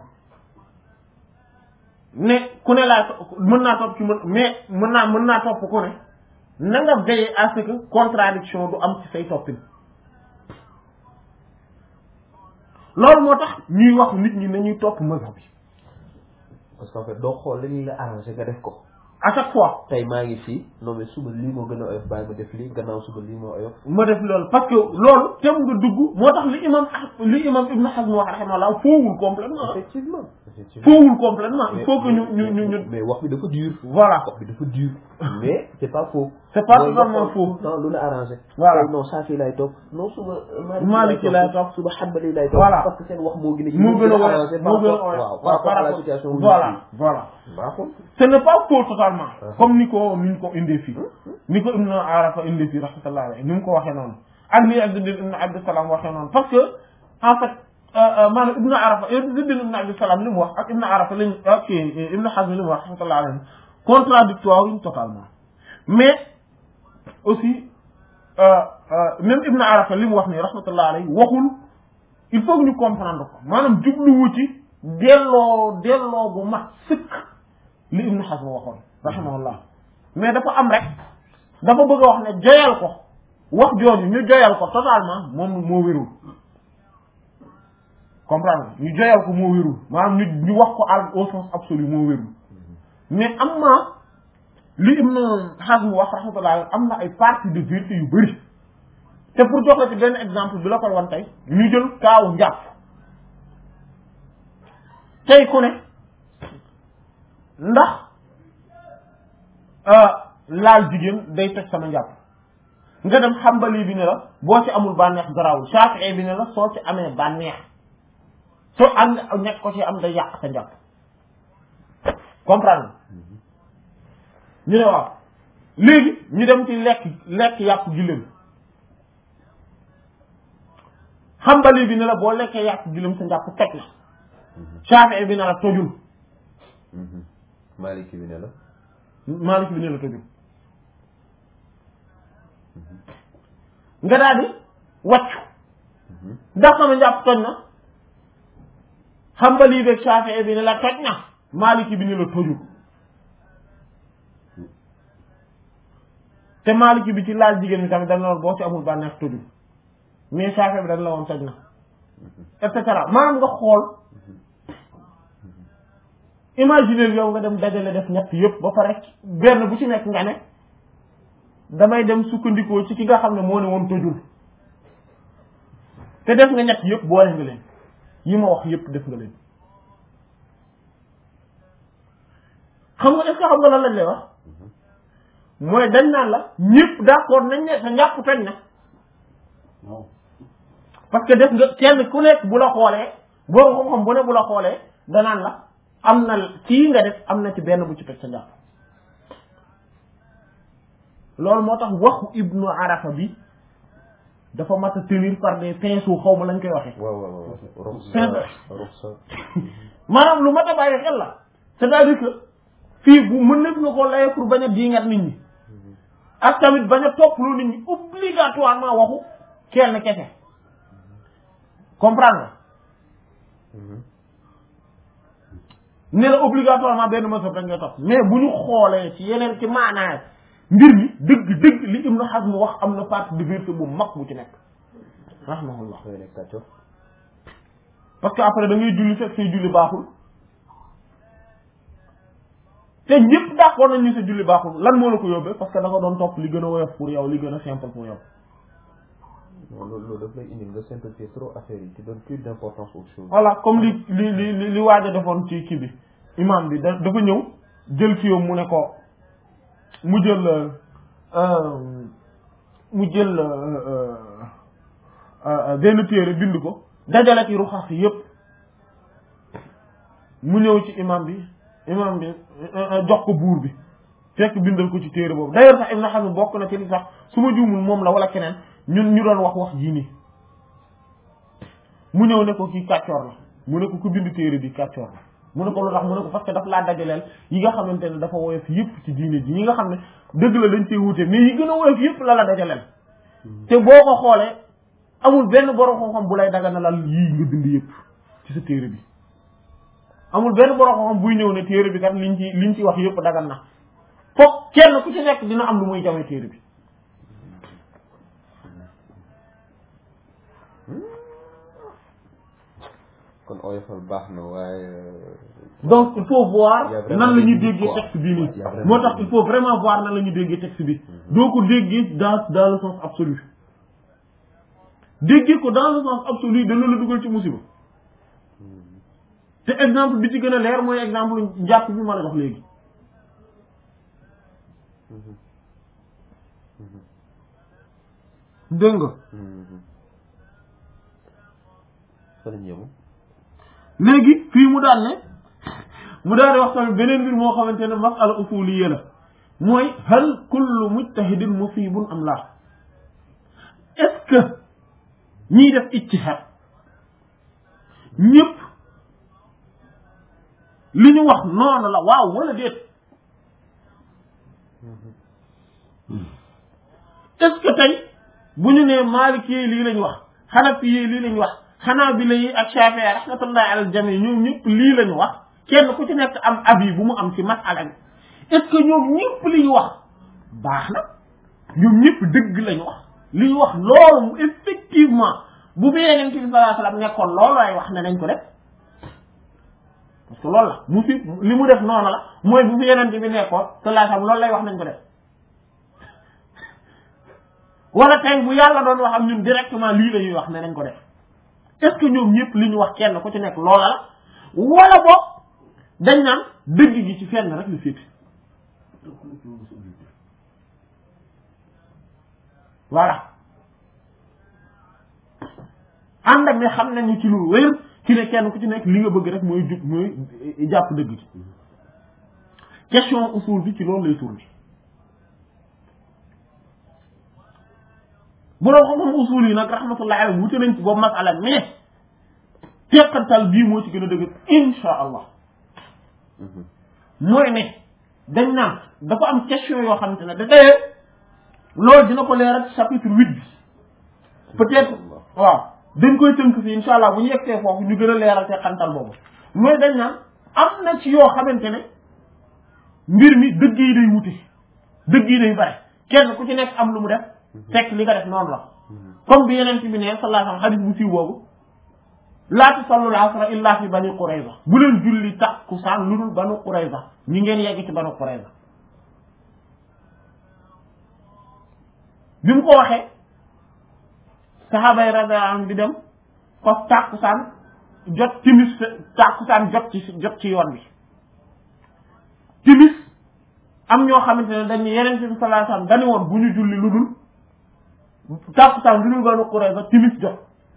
ne ku ne laa mën naa topp ci mais mën naa topp ku ne na nga veiller à ce que contradiction du am ci say toppin loolu moo tax ñuy wax nit ñi nañuy topp mazhab bi parce que en fait doo xool li la arrangé nga def ko à chaque fois tey maa ngi fii non mais suba lii moo gën a oyof bàyyi ma def lii gannaaw suba lii moo oyof ma def loolu parce que loolu tem nga dugg moo tax li imam Ibn Hazm wax rahimahullah foowul complètement effectivement foowul complètement il faut que ñu mais wax bi dafa dur voilà wax bi dafa dur mais c'est pas faux c'est pas totalement faux non lu la arrangé voilà non Shafi lay topp non suba Maliki lay topp suba Hanbali lay topp voilà parce que seen wax moo gën a moo gën a arrangé waaw par rapport à la situation voilà ce n'est pas faux totalement comme ni ko indee fii ni ko Ibn Arafa indee fii rahmatullah alayhi ni mu ko waxee noonu ak ni Izzuddin ibn Abdussalam waxee noonu parce que en fait maanaam Ibn Arafa Izzuddin ibn Abdussalam li mu wax ak Ibn Arafa lañ ak Ibn Hazm li mu wax rahmatullah alayhi contradictoire yuñ totalement mais aussi même Ibn Arafa li mu wax nii rahmatullah alayhi waxul il faut que ñu comprendre ko maanaam jubluwu ci delloo bu mat sëkk li Ibn Hazm waxoon rahimahullah mais dafa am rek dafa bëgg a wax ne joyal ko wax jooju ñu joyal ko totalement moom moo wérul comprendre ñu joyal ko moo wérul maanaam ñu wax ko au sens absolu moo wérul mais am na li Ibn Hazm wax rahmatullah am na ay parties de vérité yu bëri te pour jox la ci benn exemple bi la koy wan tey ñu jël kaawu njàpp tey ku ne ndax laal jigéen day toj sama njàpp nga dem Hanbali bi ne la boo ci amul bànneex garaawul Shafi'i bi ne la soo ci amee bànneex soo am nekk ko ci am day yàq sa njàpp comprendre ñu ne waaw léegi ñu dem ci lekk yàpp giléem Hanbali bi ne la boo lekkee yàpp giléem sa njàpp toj na Shafi'i bi ne la tojul Maliki bi ne la. Maliki bi ne la tojul nga daal di wàccu ndax sama njàpp toj na Hanbali beeg Shafi'i bi ne la toj na Maliki bi ne la tojul te Maliki bi ci laal jigéen bi tamit dañ la woon boo ci amul bànneex tojul mais Shafi'i bi dañ la woon toj na et cetera maanaam nga xool imaginer yow nga dem dajale def ñett yëpp ba pare benn bu ci nekk nga ne damay dem sukkandikoo ci ki nga xam ne moo ne woon tojul te def nga ñett yëpp boole nga leen yi ma wax yëpp def nga leen xam nga est-ce que xam nga lan lañ lay wax mooy dañ naan la ñëpp d'accord nañ ne sa njàpp toj na parce que def nga kenn ku nekk bu la xoolee boo xam-xam bu ne bu la xoolee danaan la am na kii nga def am na ci benn bu ci toj sa njàpp loolu moo tax waxu Ibnu Arafa bi dafa mat a tenir par des pinceaux xaw ma lañ koy waxee. waaw maanaam lu mat a bàyyi xel la c'est-à-dire que fii bu mën na nga ko layee pour bañ a diingat nit ñi ak tamit bañ a topp lu nit ñi obligatoirement waxu kenn kese comprendre ne la obligatoirement benn mësëb rek nga topp mais bu ñu xoolee ci yeneen ci maanaam mbir mi dëgg li Ibn Hazm wax am na partie de vérité bu mag bu ci nekk rahmahullah parce que après da ngay julli fekk say julli baaxul te ñëpp d'accord nañ ni sa julli baaxul lan moo la ko yóbbee parce que da nga doon topp li gën a woyof pour yow li gën a simple pour yow. loolu daf lay indil nga simplifier trop affaire yi tu donnes plus d'importance aux choses. voilà comme li waaj a defoon ci kii bi imam bi dafa ñëw jël kii mu ne ko mu jël benn téere bind ko dajale ci ruxas yépp mu ñëw ci imam bi jox ko buur bi fekk bindal ko ci téere boobu d'ailleurs sax Ibn Hazm bokk na ci li sax su ma juumul moom la wala keneen ñun ñu doon wax jii nii mu ñëw ne ko kii kàccoor la mu ne ko ku bind téere bi kàccoor la mu ne ko lu tax mu ne ko parce que daf laa dajaleel yi nga xamante ne dafa woyof yëpp ci diine ji yi nga xam ne dëgg la dañ cee wuute mais yi gën a woyof yëpp la dajaleel te boo ko xoolee amul benn borom xam-xam bu lay daganalal yii nga bind yëpp ci sa téere bi amul benn borom xam-xam buy ñëw ne téere bi kat liñ ci wax yëpp dagan na foog kenn ku ci nekk dina am lu muy jamee téere bi kon oyofal baax na waaye. donc il faut voir nan la ñuy déggee texte bi nii moo tax il faut vraiment voir nan la ñuy déggee texte bi doo ko déggee dans le sens absolu déggee ko dans le sens absolu dana la dugal ci musiba te exemple bi ci gën a leer mooy exemple njàpp bi ma la jox léegi dégg nga léegi fii mu daan ne mu daal di wax tamit beneen mbir moo xamante ne masala usuliyya la mooy hal kullu mujtahidin musibun am la est-ce que ñiy def ijtihad ñëpp li ñu wax noonu la waaw wala déet est-ce que tey bu ñu nee Maliki lii lañ wax Hanafi lii lañ wax Hanabila yi ak Shafi'i rahmatullahi ala al-jami ñoom ñëpp lii lañu wax kenn ku ci nekk am avis bu mu am ci masala bi est-ce que ñoom ñëpp li ñu wax baax na ñoom ñëpp dëgg lañu wax li ñu wax loolu effectivement bu fi Yonent bi sallallahu alayhi wasallam nekkoon loolu lay wax ne nañ ko def parce que loolu la mu fi li mu def noonu la mooy bu fi Yonent bi nekkoon sallallahu alayhi wasallam loolu lay wax nañ ko def wala tey bu yàlla doon wax am ñun directement lii la ñuy wax ne nañ ko def est-ce que ñoom ñëpp li ñu wax kenn ku ci nekk loola la wala boog dañ naan dëgg gi ci fenn rek lu féete voilà ànd ak ne xam nañu ci lu wér ci ne kenn ku ci nekk li nga bëgg rek mooy jub mooy jàpp dëgg gi question usul bi ci loolu lay tourner bu doon xam-xam usul yi nag rahmatullahi alayhi wute nañ ci boobu masala mais teqantal bii moo ci gën a dëgg insha allah mooy ne dañ naan dafa am question yoo xamante ne da dayee loolu dina ko leeral chapitre 8 bi peut-être waaw dañ koy tënk fii insha allah bu ñu yegsee foofu ñu gën a leeral te xantal boobu mooy dañ naan am na ci yoo xamante ne mbir mi dëgg yi day wute dëgg yi day bare kenn ku ci nekk am lu mu def fekk li nga def noonu la comme bi yeneen ci bi ne sallallahu alayhi wasallam hadith bu siiw boobu laa tusallu al-asra illa fi bani Qurayza bu leen julli takkusaan lu dul banu Qurayza ñi ngeen yegg ci banu Qurayza bi mu ko waxee saxaaba yi radiyallahu anhum di dem foofu takkusaan jot timis takkusaan jot ci yoon bi timis am ñoo xamante ne dañu yeneen ci sallallahu alayhi wasallam dañu woon bu ñu julli lu dul takkusaan lu dul banu Qurayza timis jot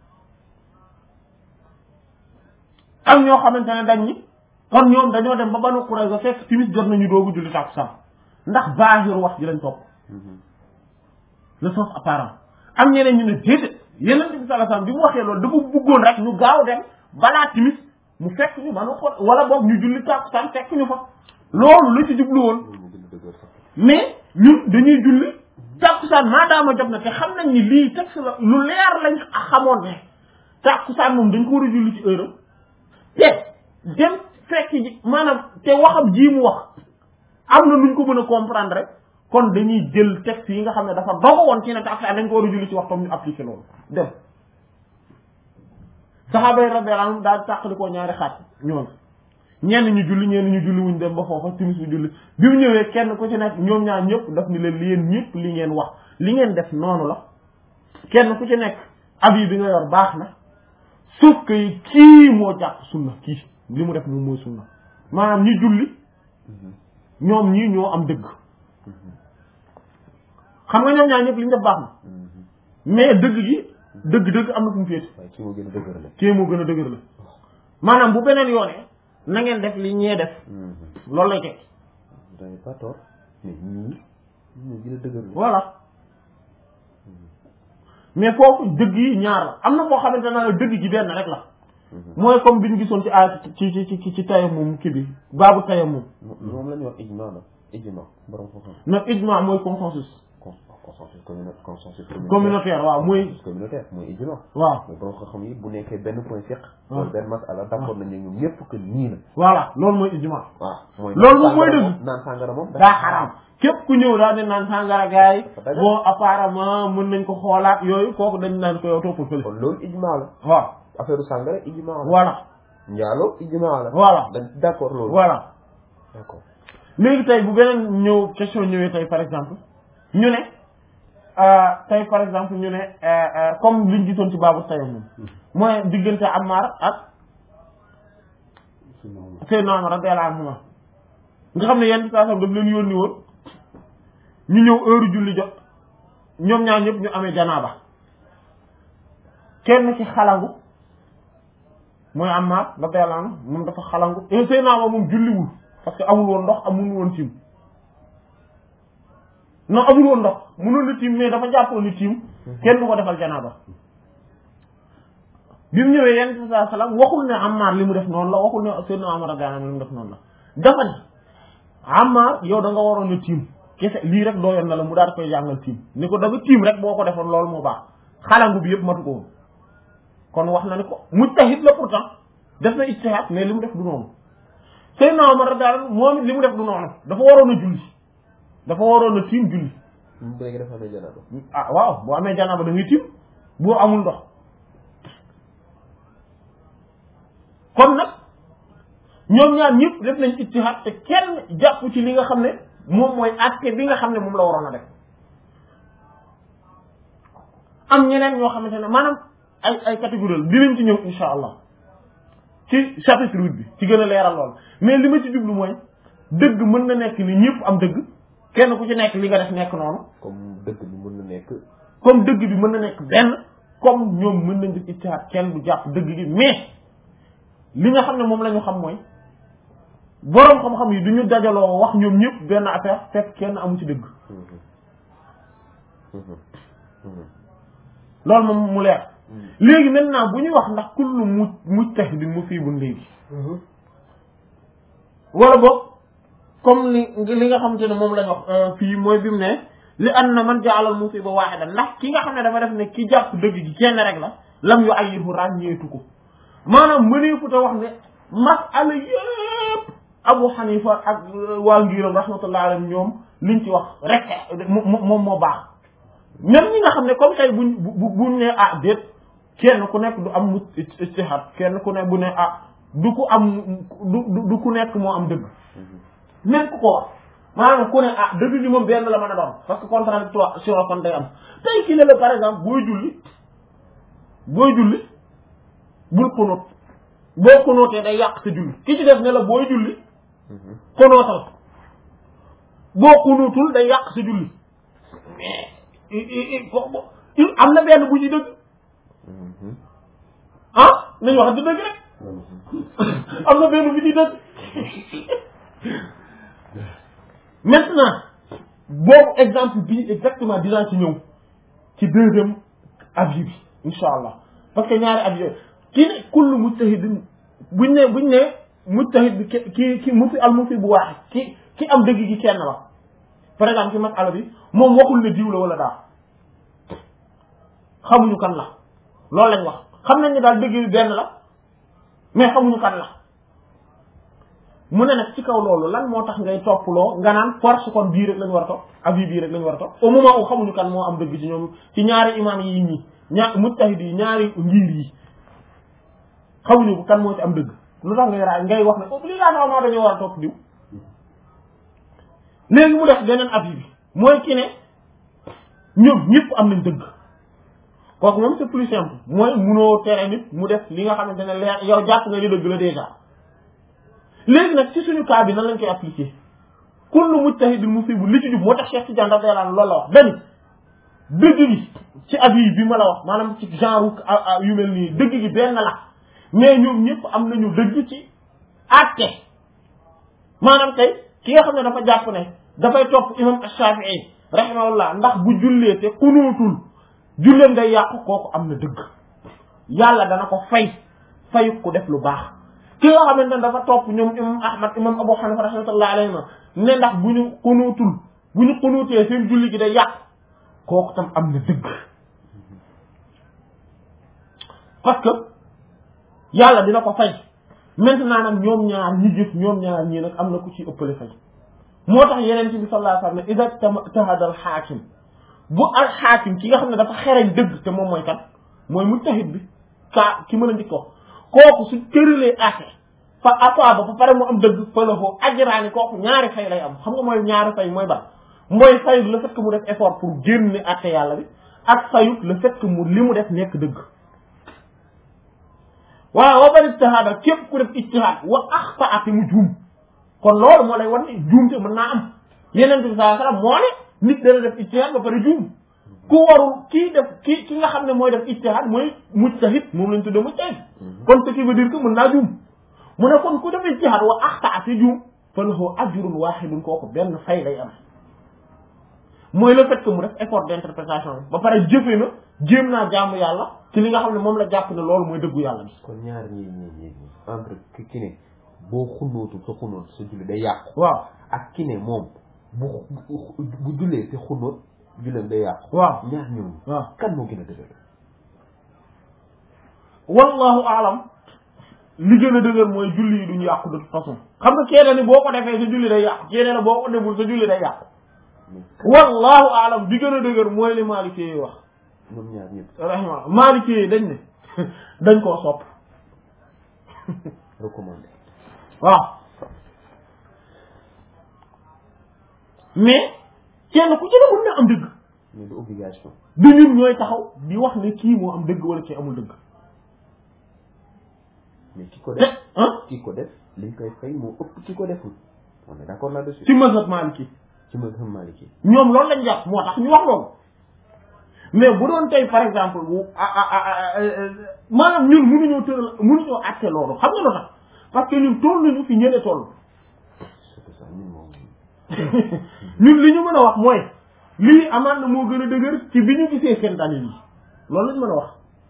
am ñoo xamante ne dañ ni kon ñoom dañoo dem ba banu Qurayza fekk timis jot nañu doogu julli takkusaan ndax zahir wax ji lañ topp le sens apparent am ñeneen ñu ne déedéet yeneen bi sallallahu alayhi wasallam bi mu waxee loolu dafa bëggoon rek ñu gaaw dem balaa timis mu fekk ñu banu Qurayza wala boog ñu julli takkusaan fekk ñu fa loolu la ci jublu woon mais ñun dañuy julli takkusaan maadaama jot na te xam nañ ni lii texte la lu leer lañ xamoon ne takkusaan moom dañ ko war a julli ci heure te dem fekk ji maanaam te waxam ji mu wax am na nuñ ko mën a comprendre rek kon dañuy jël texte yi nga xam ne dafa dogo woon ci ne takkusaan dañ ko war a julli ci waxtam ñu appliqué loolu dem saxaaba yi radiyallahu anhum daal tàqali koo ñaari xaaj ñoom ñenn ñu julli wuñ dem ba foofa timis bi julli bi mu ñëwee kenn ku ci nekk ñoom ñaar ñëpp daf ni leen yéen ñëpp li ngeen wax li ngeen def noonu la kenn ku ci nekk abi bi nga yor baax na sauf que kii moo jàpp sunna kii li mu def moom mooy sunna maanaam ñi julli ñoom ñii ñoo am dëgg xam nga ñoom ñaar ñëpp li ñu def baax na mais dëgg gi dëgg am na fu mu féete kii moo gën a dëgër la kii moo gën a dëgër la maanaam bu beneen yoonee na ngeen def li ñee def loolu lay teg dañu pas tort mais ñii ñoo gën a dëgër la voilà mais foofu dëgg yi ñaar la am na foo xamante ne dëgg gi benn rek la mooy comme bi ñu gisoon ci a ci tayammum kii bi baabu tayammum moom la ñuy wax ijma la ijma borom ko xam non ijma mooy consensus consensus communautaire waaw mooy communautaire mooy ijma waaw mais borom ko xam yi bu nekkee benn point fiqh wala benn masala d'accord nañ ñoom ñëpp que nii la voilà loolu mooy ijma waaw mooy loolu moom mooy dëgg naan sàngara moom daa xaraam képp ku ñëw daal di naan sàngara gars yi bon apparemment mën nañ ko xoolaat yooyu kooku dañ naan ko yow toppal fële kon loolu ijma la waaw affaire sàngara ijma la voilà njaaloo ijma la voilà dañ d'accord loolu voilà d'accord léegi tey bu beneen ñëw question ñëwee tey par exemple ñu ne tey par exemple ñu ne comme liñ gisoon ci baabu tayammum mooy diggante Ammar ak Seydina Umar radiyallahu anhu nga xam ne yenn situation daf leen yónni woon ñu ñëw heure julli jot ñoom ñaar ñëpp ñu amee janaaba kenn ci xalangu mooy Ammar radiyallahu anhu moom dafa xalangu et Seydina Umar moom julliwul parce que amul woon ndox amul woon tiim non amul woon ndox mënoon na tiim mais dafa jàppoon ni tiim kenn du ko defal janaaba bi mu ñëwee yenn bi saa salaam waxul ne Ammar li mu def noonu la waxul ne Seydina Umar radiyallahu anhu li mu def noonu la dafa ne Ammar yow da nga waroon a tiim kese lii rek dooyoon na la mu daal di koy jàngal tiim ni ko da nga tiim rek boo ko defoon loolu moo baax xalangu bi yëpp matu ko woon kon wax na ne ko mujtahid la pourtant def na ijtihaad mais li mu def du noonu Seydina Umar radiyallahu anhu moom li mu def du noonu dafa waroon a julli dafa waroon a tiim julli léegi dafa amee janaaba ah waaw boo amee janaaba da ngay tiim boo amul ndox kon nag ñoom ñaar ñëpp def nañ ijtihaad te kenn jàpp ci li nga xam ne moom mooy acte bi nga xam ne moom la waroon a def am ñeneen ñoo xamante ne maanaam ay catégorie dinañ ci ñëw insha allah ci chapitre 8 bi ci gën a leeral lool mais li ma ci jublu mooy dëgg mën na nekk ni ñëpp am dëgg kenn ku ci nekk li nga def nekk noonu comme dëgg bi mën na nekk comme dëgg bi mën na nekk benn comme ñoom mën nañ def ijtihaad kenn du jàpp dëgg gi mais li nga xam ne moom la ñu xam mooy boroom xam-xam yi du ñu dajaloo wax ñoom ñëpp benn affaire fekk kenn amu ci dëgg loolu moom mu leer léegi maintenant bu ñuy wax ndax kullu mujtahidin musiibun léegi wala boog comme li nga xamante ne moom lañ wax fii mooy bi mu ne li an na man ja'ala musiba wahidan ndax ki nga xam ne dafa def ne ki jàpp dëgg gi kenn rek la lam yu ayyihu ràññeetu ko maanaam mëneefu ta wax ne masala yépp Abu Hanifa ak waa ngiram rahmatullahi alayhim ñoom liñ ci wax rek moom moo baax même ñi nga xam ne comme tey buñ ne ah déet kenn ku nekk du am ijtihad kenn ku nekk bu ne ah du ku am du ku nekk moo am dëgg même ku ko wax maanaam ku ne ah dëgg gi moom benn la mën a doon parce que contradiction kon day am tey ki ne la par exemple booy julli bul xunóot boo xunóotee day yàq sa julli ki ci def ne la booy julli xunóotal boo xunóotul day yàq sa julli am na benn bu ci dëgg ah nañu wax di dëgg rek am na benn bu ci dëgg maintenant boobu exemple bi exactement dinaa ci ñëw ci deuxième avis bi insha allah parce que ñaari avis yooyu ki ne kullu mujtahidin buñ ne mujtahid bi ki mufi al mufi bu waax ki am dëgg gi kenn la par exemple ci masala bi moom waxul ne diw la wala daal xamuñu kan la loolu lañ wax xam nañ ne daal dëgg bi benn la mais xamuñu kan la mu ne nag ci kaw loolu lan moo tax ngay topploo nga naan force kon bii rek lañu war a topp avis bii rek lañu war a topp au moment où xamuñu kan moo am dëgg ci ñoom ci ñaari imam yi ñi mujtahid yi ñaari ngir yi xamuñu ko kan moo ci am dëgg lu tax ngay wax ne obligatoirement dañoo war a topp diw léegi mu def beneen avis bi mooy ki ne ñoom ñëpp am nañ dëgg kooku moom c'est plus simple mooy munoo tere nit mu def li nga xamante ne leer yow jàpp nga ni dëgg la déjà léegi nag ci suñu cas bi nan lañ koy appliquer kullu mujtahidin musibu li ci jub moo tax Cheikh Tidiane radiyallahu anhu loolu la wax dañu dëgg gi ci avis bi ma la wax maanaam ci genre yu mel nii dëgg gi benn la mais ñoom ñëpp am nañu dëgg ci àtte maanaam tey ki nga xam ne dafa jàpp ne dafay topp imam Shafi'i rahimahullah ndax bu jullee te xunuutul julleem day yàqu kooku am na dëgg yàlla dana ko fayu ko def lu baax ki nga xamante ne dafa topp ñoom imam Ahmad imam Abu Hanifa rahmatullahi alayhi ne ndax bu ñu xunuutee seen julli gi day yàqu kooku tam am na dëgg parce que yàlla dina ko fay maintenant nag ñoom ñaar ñi jëf ñoom ñaar ñii nag am na ku ci ëppale fay moo tax yeneen bi sallallahu alayhi wasallam ida tahada al xaakim bu al xaakim ki nga xam ne dafa xereñ dëgg te moom mooy kat mooy mujtahid bi ki mën a njëkk ko kooku su tëralee àtte fa asaaba ba pare mu am dëgg fa la foo ajraani kooku ñaari fay lay am xam nga mooy ñaari fay mooy ban mooy fayut le fait que mu def effort pour génne àtte yàlla bi ak fayut le fait que mu li mu def nekk dëgg waaw wa bari ijtihaad képp ku def ijtihaad wa axta mu juum kon loolu moo lay wan ne juumte mën naa am yeneen bi sallallahu alayhi wasallam moo ne nit dana def ijtihaad ba pare juum ku warul ki nga xam ne mooy def ijtihaad mooy mujtahid moom lañ tuddee mujtahid kon ce qui veut dire que mën naa juum mu ne kon ku def ijtihaad wa axta fi juum fa lahu ajrun waahidun kooku benn fay lay am mooy le fait que mu def effort d'interprétation bi ba pare jëfe na jéem naa jaamu yàlla ci li nga xam ne moom la jàpp ne loolu mooy dëggu yàlla bi. kon ñaar ñii entre ki ne boo xunóotul sa xunóot sa julli day yàqu. waaw ak ki ne moom bu jullee te xunóot julleem day yàqu. waaw ñaar ñooñu. waaw kan moo gën a dëgër. wallahu aalam li gën a dëgër mooy julli yi duñu yàqu de toute façon xam nga kenn ni boo ko defee sa julli day yàqu kenn la boo ko deful sa julli day yàqu. wallahu aalam bi gën a dëgër mooy li Maliki yi wax. ñoom ñaar ñëpp. rahma Maliki yi dañ ne dañ koo sopp. recommandé. waaw mais kenn ku ci ne mën na am dëgg. mais du obligation. du ñun ñooy taxaw di wax ne kii moo am dëgg wala kii amul dëgg. mais ki ko def. ki ko def liñ koy fay moo ëpp ki ko deful. on est d'accord là-dessus. ci mazhab Maliki. ci mazhab Maliki. ñoom loolu lañ jàpp moo tax ñu wax loolu. mais bu doon tey par exemple maanaam ñun mënuñoo àtte loolu xam nga lu tax parce que ñun toll nañu fi ñële toll. ñun li ñu mën a wax mooy lii amaan na moo gën a dëgër ci bi ñu gisee seen dalil yi loolu lañ mën a wax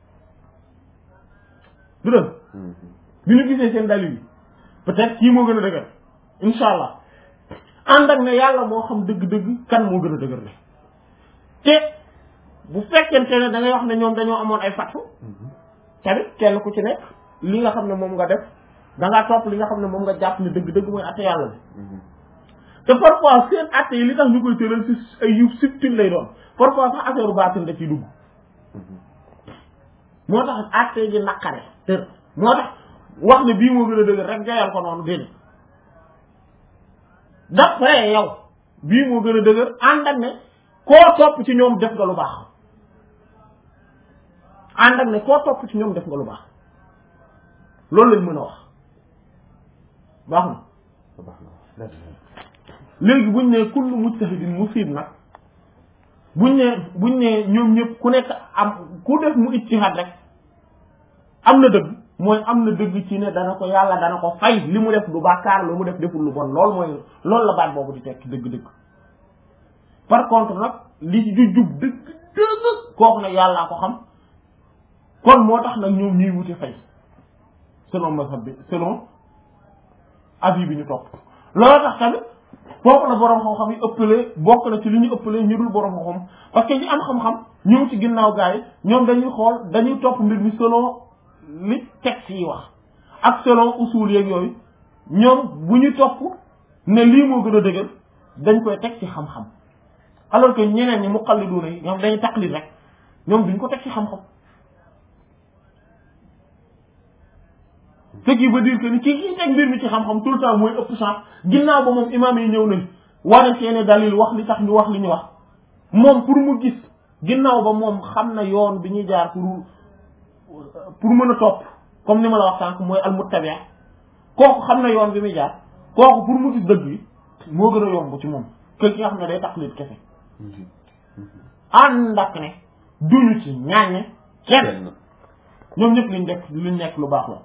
du dëgg bi ñu gisee seen dalil yi peut-être kii moo gën a dëgër insha allah ànd ak ne yàlla moo xam dëgg-dëgg kan moo gën a dëgër le te bu fekkente ne da ngay wax ne ñoom dañoo amoon ay fattu tamit kenn ku ci nekk li nga xam ne moom nga def da ngaa topp li nga xam ne moom nga jàpp ne dëgg-dëgg mooy atte yàlla bi te parfois seen atte yi li tax ñu koy tëral ci ay yu subtil lay doon parfois sax affaire baatin da ciy dugg moo tax atte ji naqare tër moo tax wax ne bii moo gën a dëgër rek joyal ko noonu déedéet d'après yow bii moo gën a dëgër ànd ak ne koo topp ci ñoom def nga lu baax ànd ak ne koo topp ci ñoom def nga lu baax loolu lañ mën a wax baax na léegi buñ ne kullu mujtahidin musib nag buñ ne ñoom ñëpp ku nekk am ku def mu ijtihad rek am na dëgg mooy am na dëgg ci ne dana ko yàlla dana ko fay li mu def du bàkkaar lu mu def deful lu bon loolu la baat boobu di tekki dëgg-dëgg par contre nag li ci jub dëgg kooku nag yàllaa ko xam kon moo tax nag ñoom ñuy wuti fay selon mazhab bi selon avis bi ñu topp loolu tax tamit foofu la borom xam-xam yi ëppalee bokk na ci li ñu ëppalee ñu dul borom xam-xam parce que ñi am xam-xam ñëw ci ginnaaw gars yi ñoom dañuy xool dañuy topp mbir mi selon li texte yi wax ak selon usul yeeg yooyu ñoom bu ñu topp ne lii moo gën a dëgër dañ koy teg ci xam-xam alors que ñeneen ñi muqalliduna yi ñoom dañuy taqlid rek ñoom duñ ko teg ci xam-xam ce qui veut dire que ni ki teg mbir mi ci xam-xam tout le temps mooy ëpp chance ginnaaw ba moom imaam yi ñëw nañ wane seeni dalil wax li tax ñu wax li ñu wax moom pour mu gis ginnaaw ba moom xam na yoon bi ñuy jaar pour mën a topp comme ni ma la wax sànq mooy almuttabi' kooku xam na yoon bi muy jaar kooku pour mu gis dëgg yi moo gën a yomb ci moom que ki nga xam ne day taqlid kese ànd ak ne duñu ci ñaañe kenn ñoom ñëpp liñ nekk lu baax la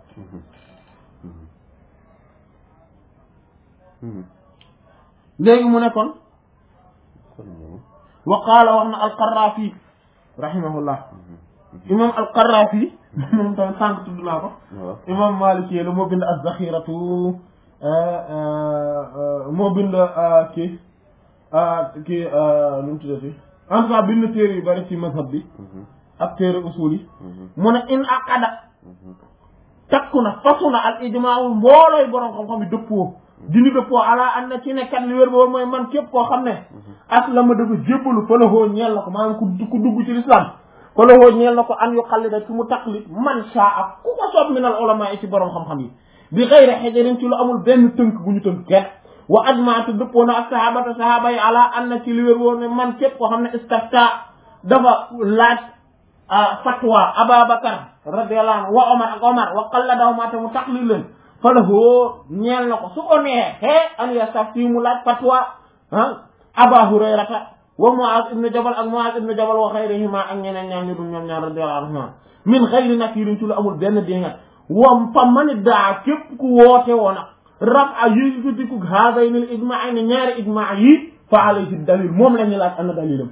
léegi mu ne kon wa qaala wax na al-Qaraafi rahimahullah imam al-Qaraafi moom tamit sànq tudd naa ko imam Maliki la moo bind az-Zaxiratu moo bind kii lu mu tuddati en tout cas bind téere yu bari ci mazhab bi ak téere usul yi mu ne in aqada takku na fasu na al ijmaa mboolooy borom xam-xam yi dëppoo dini dëppoo ala an na ci ne kat li wér boobu mooy man képp koo xam ne aslama dafa jébbalu fa lahoo ñeel na ko maanaam ku dugg ci l'islam fa lahoo ñeel na ko an yu xallida ci mu taqlid man shaa ku ko soob min al ulama yi ci borom xam-xam yi bi xayri xajarin ci lu amul benn tënk bu ñu tënk kenn wa ajmaatu dëppoo na ak sahaaba yi ala an na ci li wér boobu ne man képp koo xam ne istafta dafa laaj fatwa Ababakar radiyallahu anhu wa Omar wa qalladahuma te mu taqlid leen fa lahu ñeel na ko su ko neexee an yastafti mu laaj fatwa Aba Hurayrata wa Muaz ibn Jabal ak Muaz ibn Jabal wa xayrihima ak ñeneen ñaar ñu dul ñoom ñaar radiyallahu anhuma min xayri nakirin ci lu amul benn déngat wam fa mani daa képp ku woote woona rab a yëkkatiku haadayni al ijma'ayni ñaari ijma' yi fa alayhi dalil moom la ñu laaj ana dalilam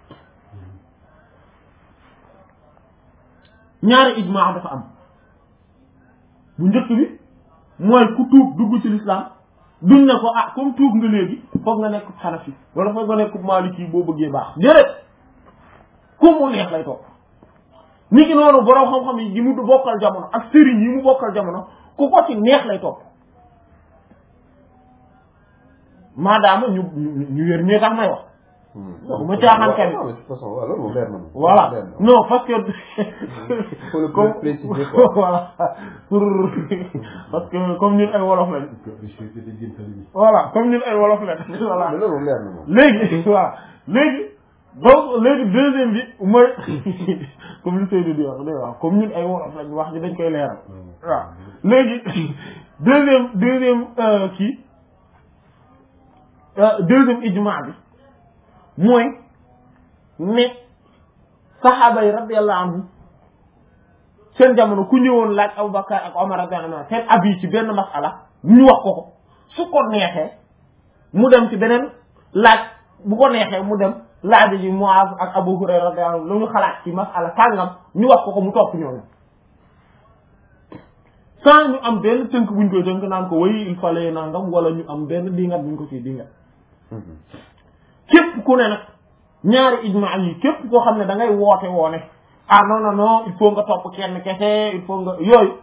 ñaari ijmaa dafa am bu njëkk bi mooy ku tuub dugg ci l'islam duñ ne ko comme tuub nga léegi foog nga nekk xanafi wala foog nga nekk maliki boo bëggee baax déedéet ku mu neex lay topp ni ki noonu borom xam-xam yi mu bokkal jamono ak sëriñ yi mu bokkal jamono ku ko ci neex lay topp maadaama ñu wér ñee tax may wax ma caaxaan kenn voilà non parce que comme voilà pour parce que comme ñun ay wolof lañ voilà comme ñun ay wolof lañ voilà léegi voilà léegi deuxième bi mooy comme li Seydou di wax day wax comme ñun ay wolof lañ wax ji dañ koy leeral waaw léegi deuxième kii deuxième ijma bi mooy ne saxaaba yi radiyallahu anhum seen jamono ku ñëwoon laaj Abubakar ak Omar radiyallahu anhum seen abi ci benn masala ñu wax ko su ko neexee mu dem ci beneen laaj bu ko neexee mu dem laaj ji Muaz ak Abu Hurayra radiyallahu anhum lu ñu xalaat ci masala sàngam ñu wax ko mu topp ñooñu sans ñu am benn tënk buñ koy tënk naan ko way il fallait nangam wala ñu am benn dingat buñ ko ciy dingat képp ku ne nag ñaari ijma yi képp koo xam ne da ngay woote woone ah non il faut nga topp kenn kese il faut nga yooyu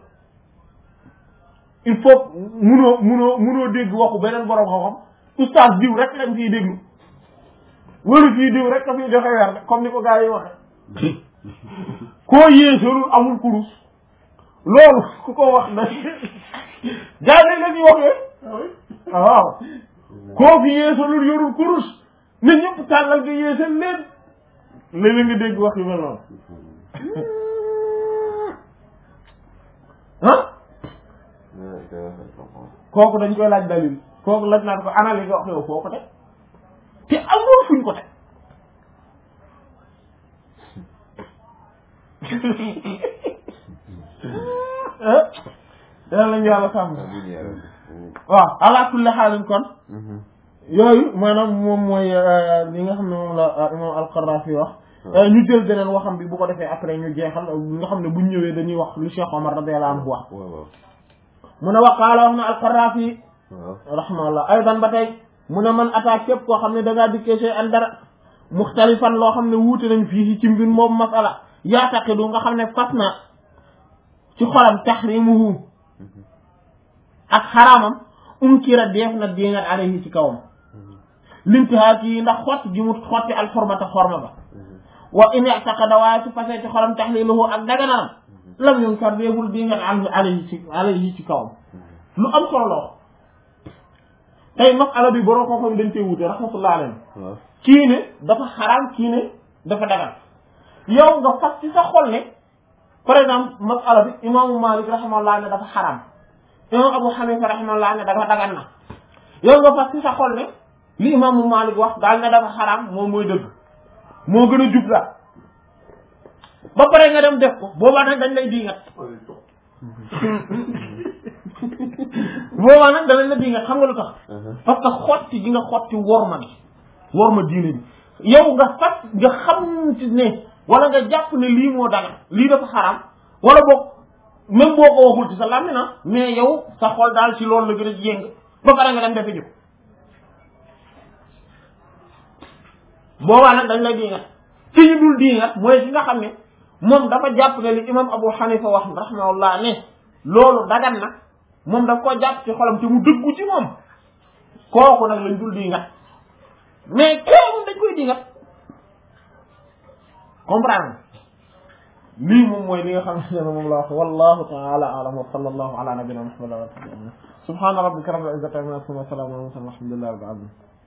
il faut munoo dégg waxu beneen borom xam-xam oustaz diw rek lañ fiy déglu wala fii diw rek ka fiy joxe weer comme ni ko gars yi waxe koo yéesalul amul kurus loolu ku ko wax na gars yi la ñuy waxee waaw koo fi yéesalul yorul kurus ne ñëpp tàllal nga yéesal leen léeg-léeg nga dégg wax yu mel noonu ah kooku dañ koy laaj dalil kooku laaj naa ko ana li nga wax yow foo ko teg te amul fuñ ko teg dana lañu yàlla sàmm waaw ala kulli xaalin kon yooyu maanaam moom mooy li nga xam ne moom la imam al-Qaraafi wax ñu jël beneen waxam bi bu ko defee après ñu jeexal nga xam ne buñ ñëwee dañuy wax lu Cheikh Omar radiyallahu anhu wax mu ne waqaala wax na al-Qaraafi rahimahullah aydan ba tey mu ne man attaque képp koo xam ne da ngaa dikkee sey an dara muxtalifan loo xam ne wuute nañ fii ci mbir moom masala yaataqidu nga xam ne fas na ci xolam tahrimuhu ak xaraamam unkira def na dingat alayhi ci kawam lintihaak yi ndax xotti gi mu xotti alxormata xorma ba wa in i'taqada waaye su fasee ci xolam tahliluhu ak daganam lam yunkar deeful dingat alayhi ci kawam lu am solo la tey masala bi borom xam-xam dañ cee wuute rahmatullah alayhi kii ne dafa xaraam kii ne dafa dagan yow nga fas ci sa xol ne par exemple masala bi imaamu Malik rahimahullah ne dafa xaraam imam Abu Hanifa rahimahullah ne dafa dagan na yow nga fas ci sa xol ne li imaamu Malik wax daal ne dafa xaraam moom mooy dëgg moo gën a jub la ba pare nga dem def ko boobaa nag dañ lay diingat boobaa nag danañ la diingat xam nga lu tax parce que xotti gi nga xotti worma diine bi yow nga fas nga xam ci ne wala nga jàpp ne lii moo dagan lii dafa xaraam wala boog même boo ko waxul ci sa làmmiñ na mais yow sa xol daal ci loolu la gën a yëng ba pare nga dem defe ji ko boobaa nag dañ lay diingat ci ñu dul diingat mooy ci nga xam ne moom dafa jàpp ne li imam Abu Hanifa wax rahimahullah ne loolu dagan na moom daf ko jàpp ci xolam te mu dëggu ci moom kooku nag lañ dul diingat mais kooku dañ koy diingat comprendre lii moom mooy li nga xam ne moom la wax wallahu ta'ala a'lam wa sallallahu ala nabiyyina Muhammad wa ala alihi wa sahbihi subhana rabbika rabbil izzati amma yasifun wa salamun ala al mursalin walhamdulillahi rabbil alamin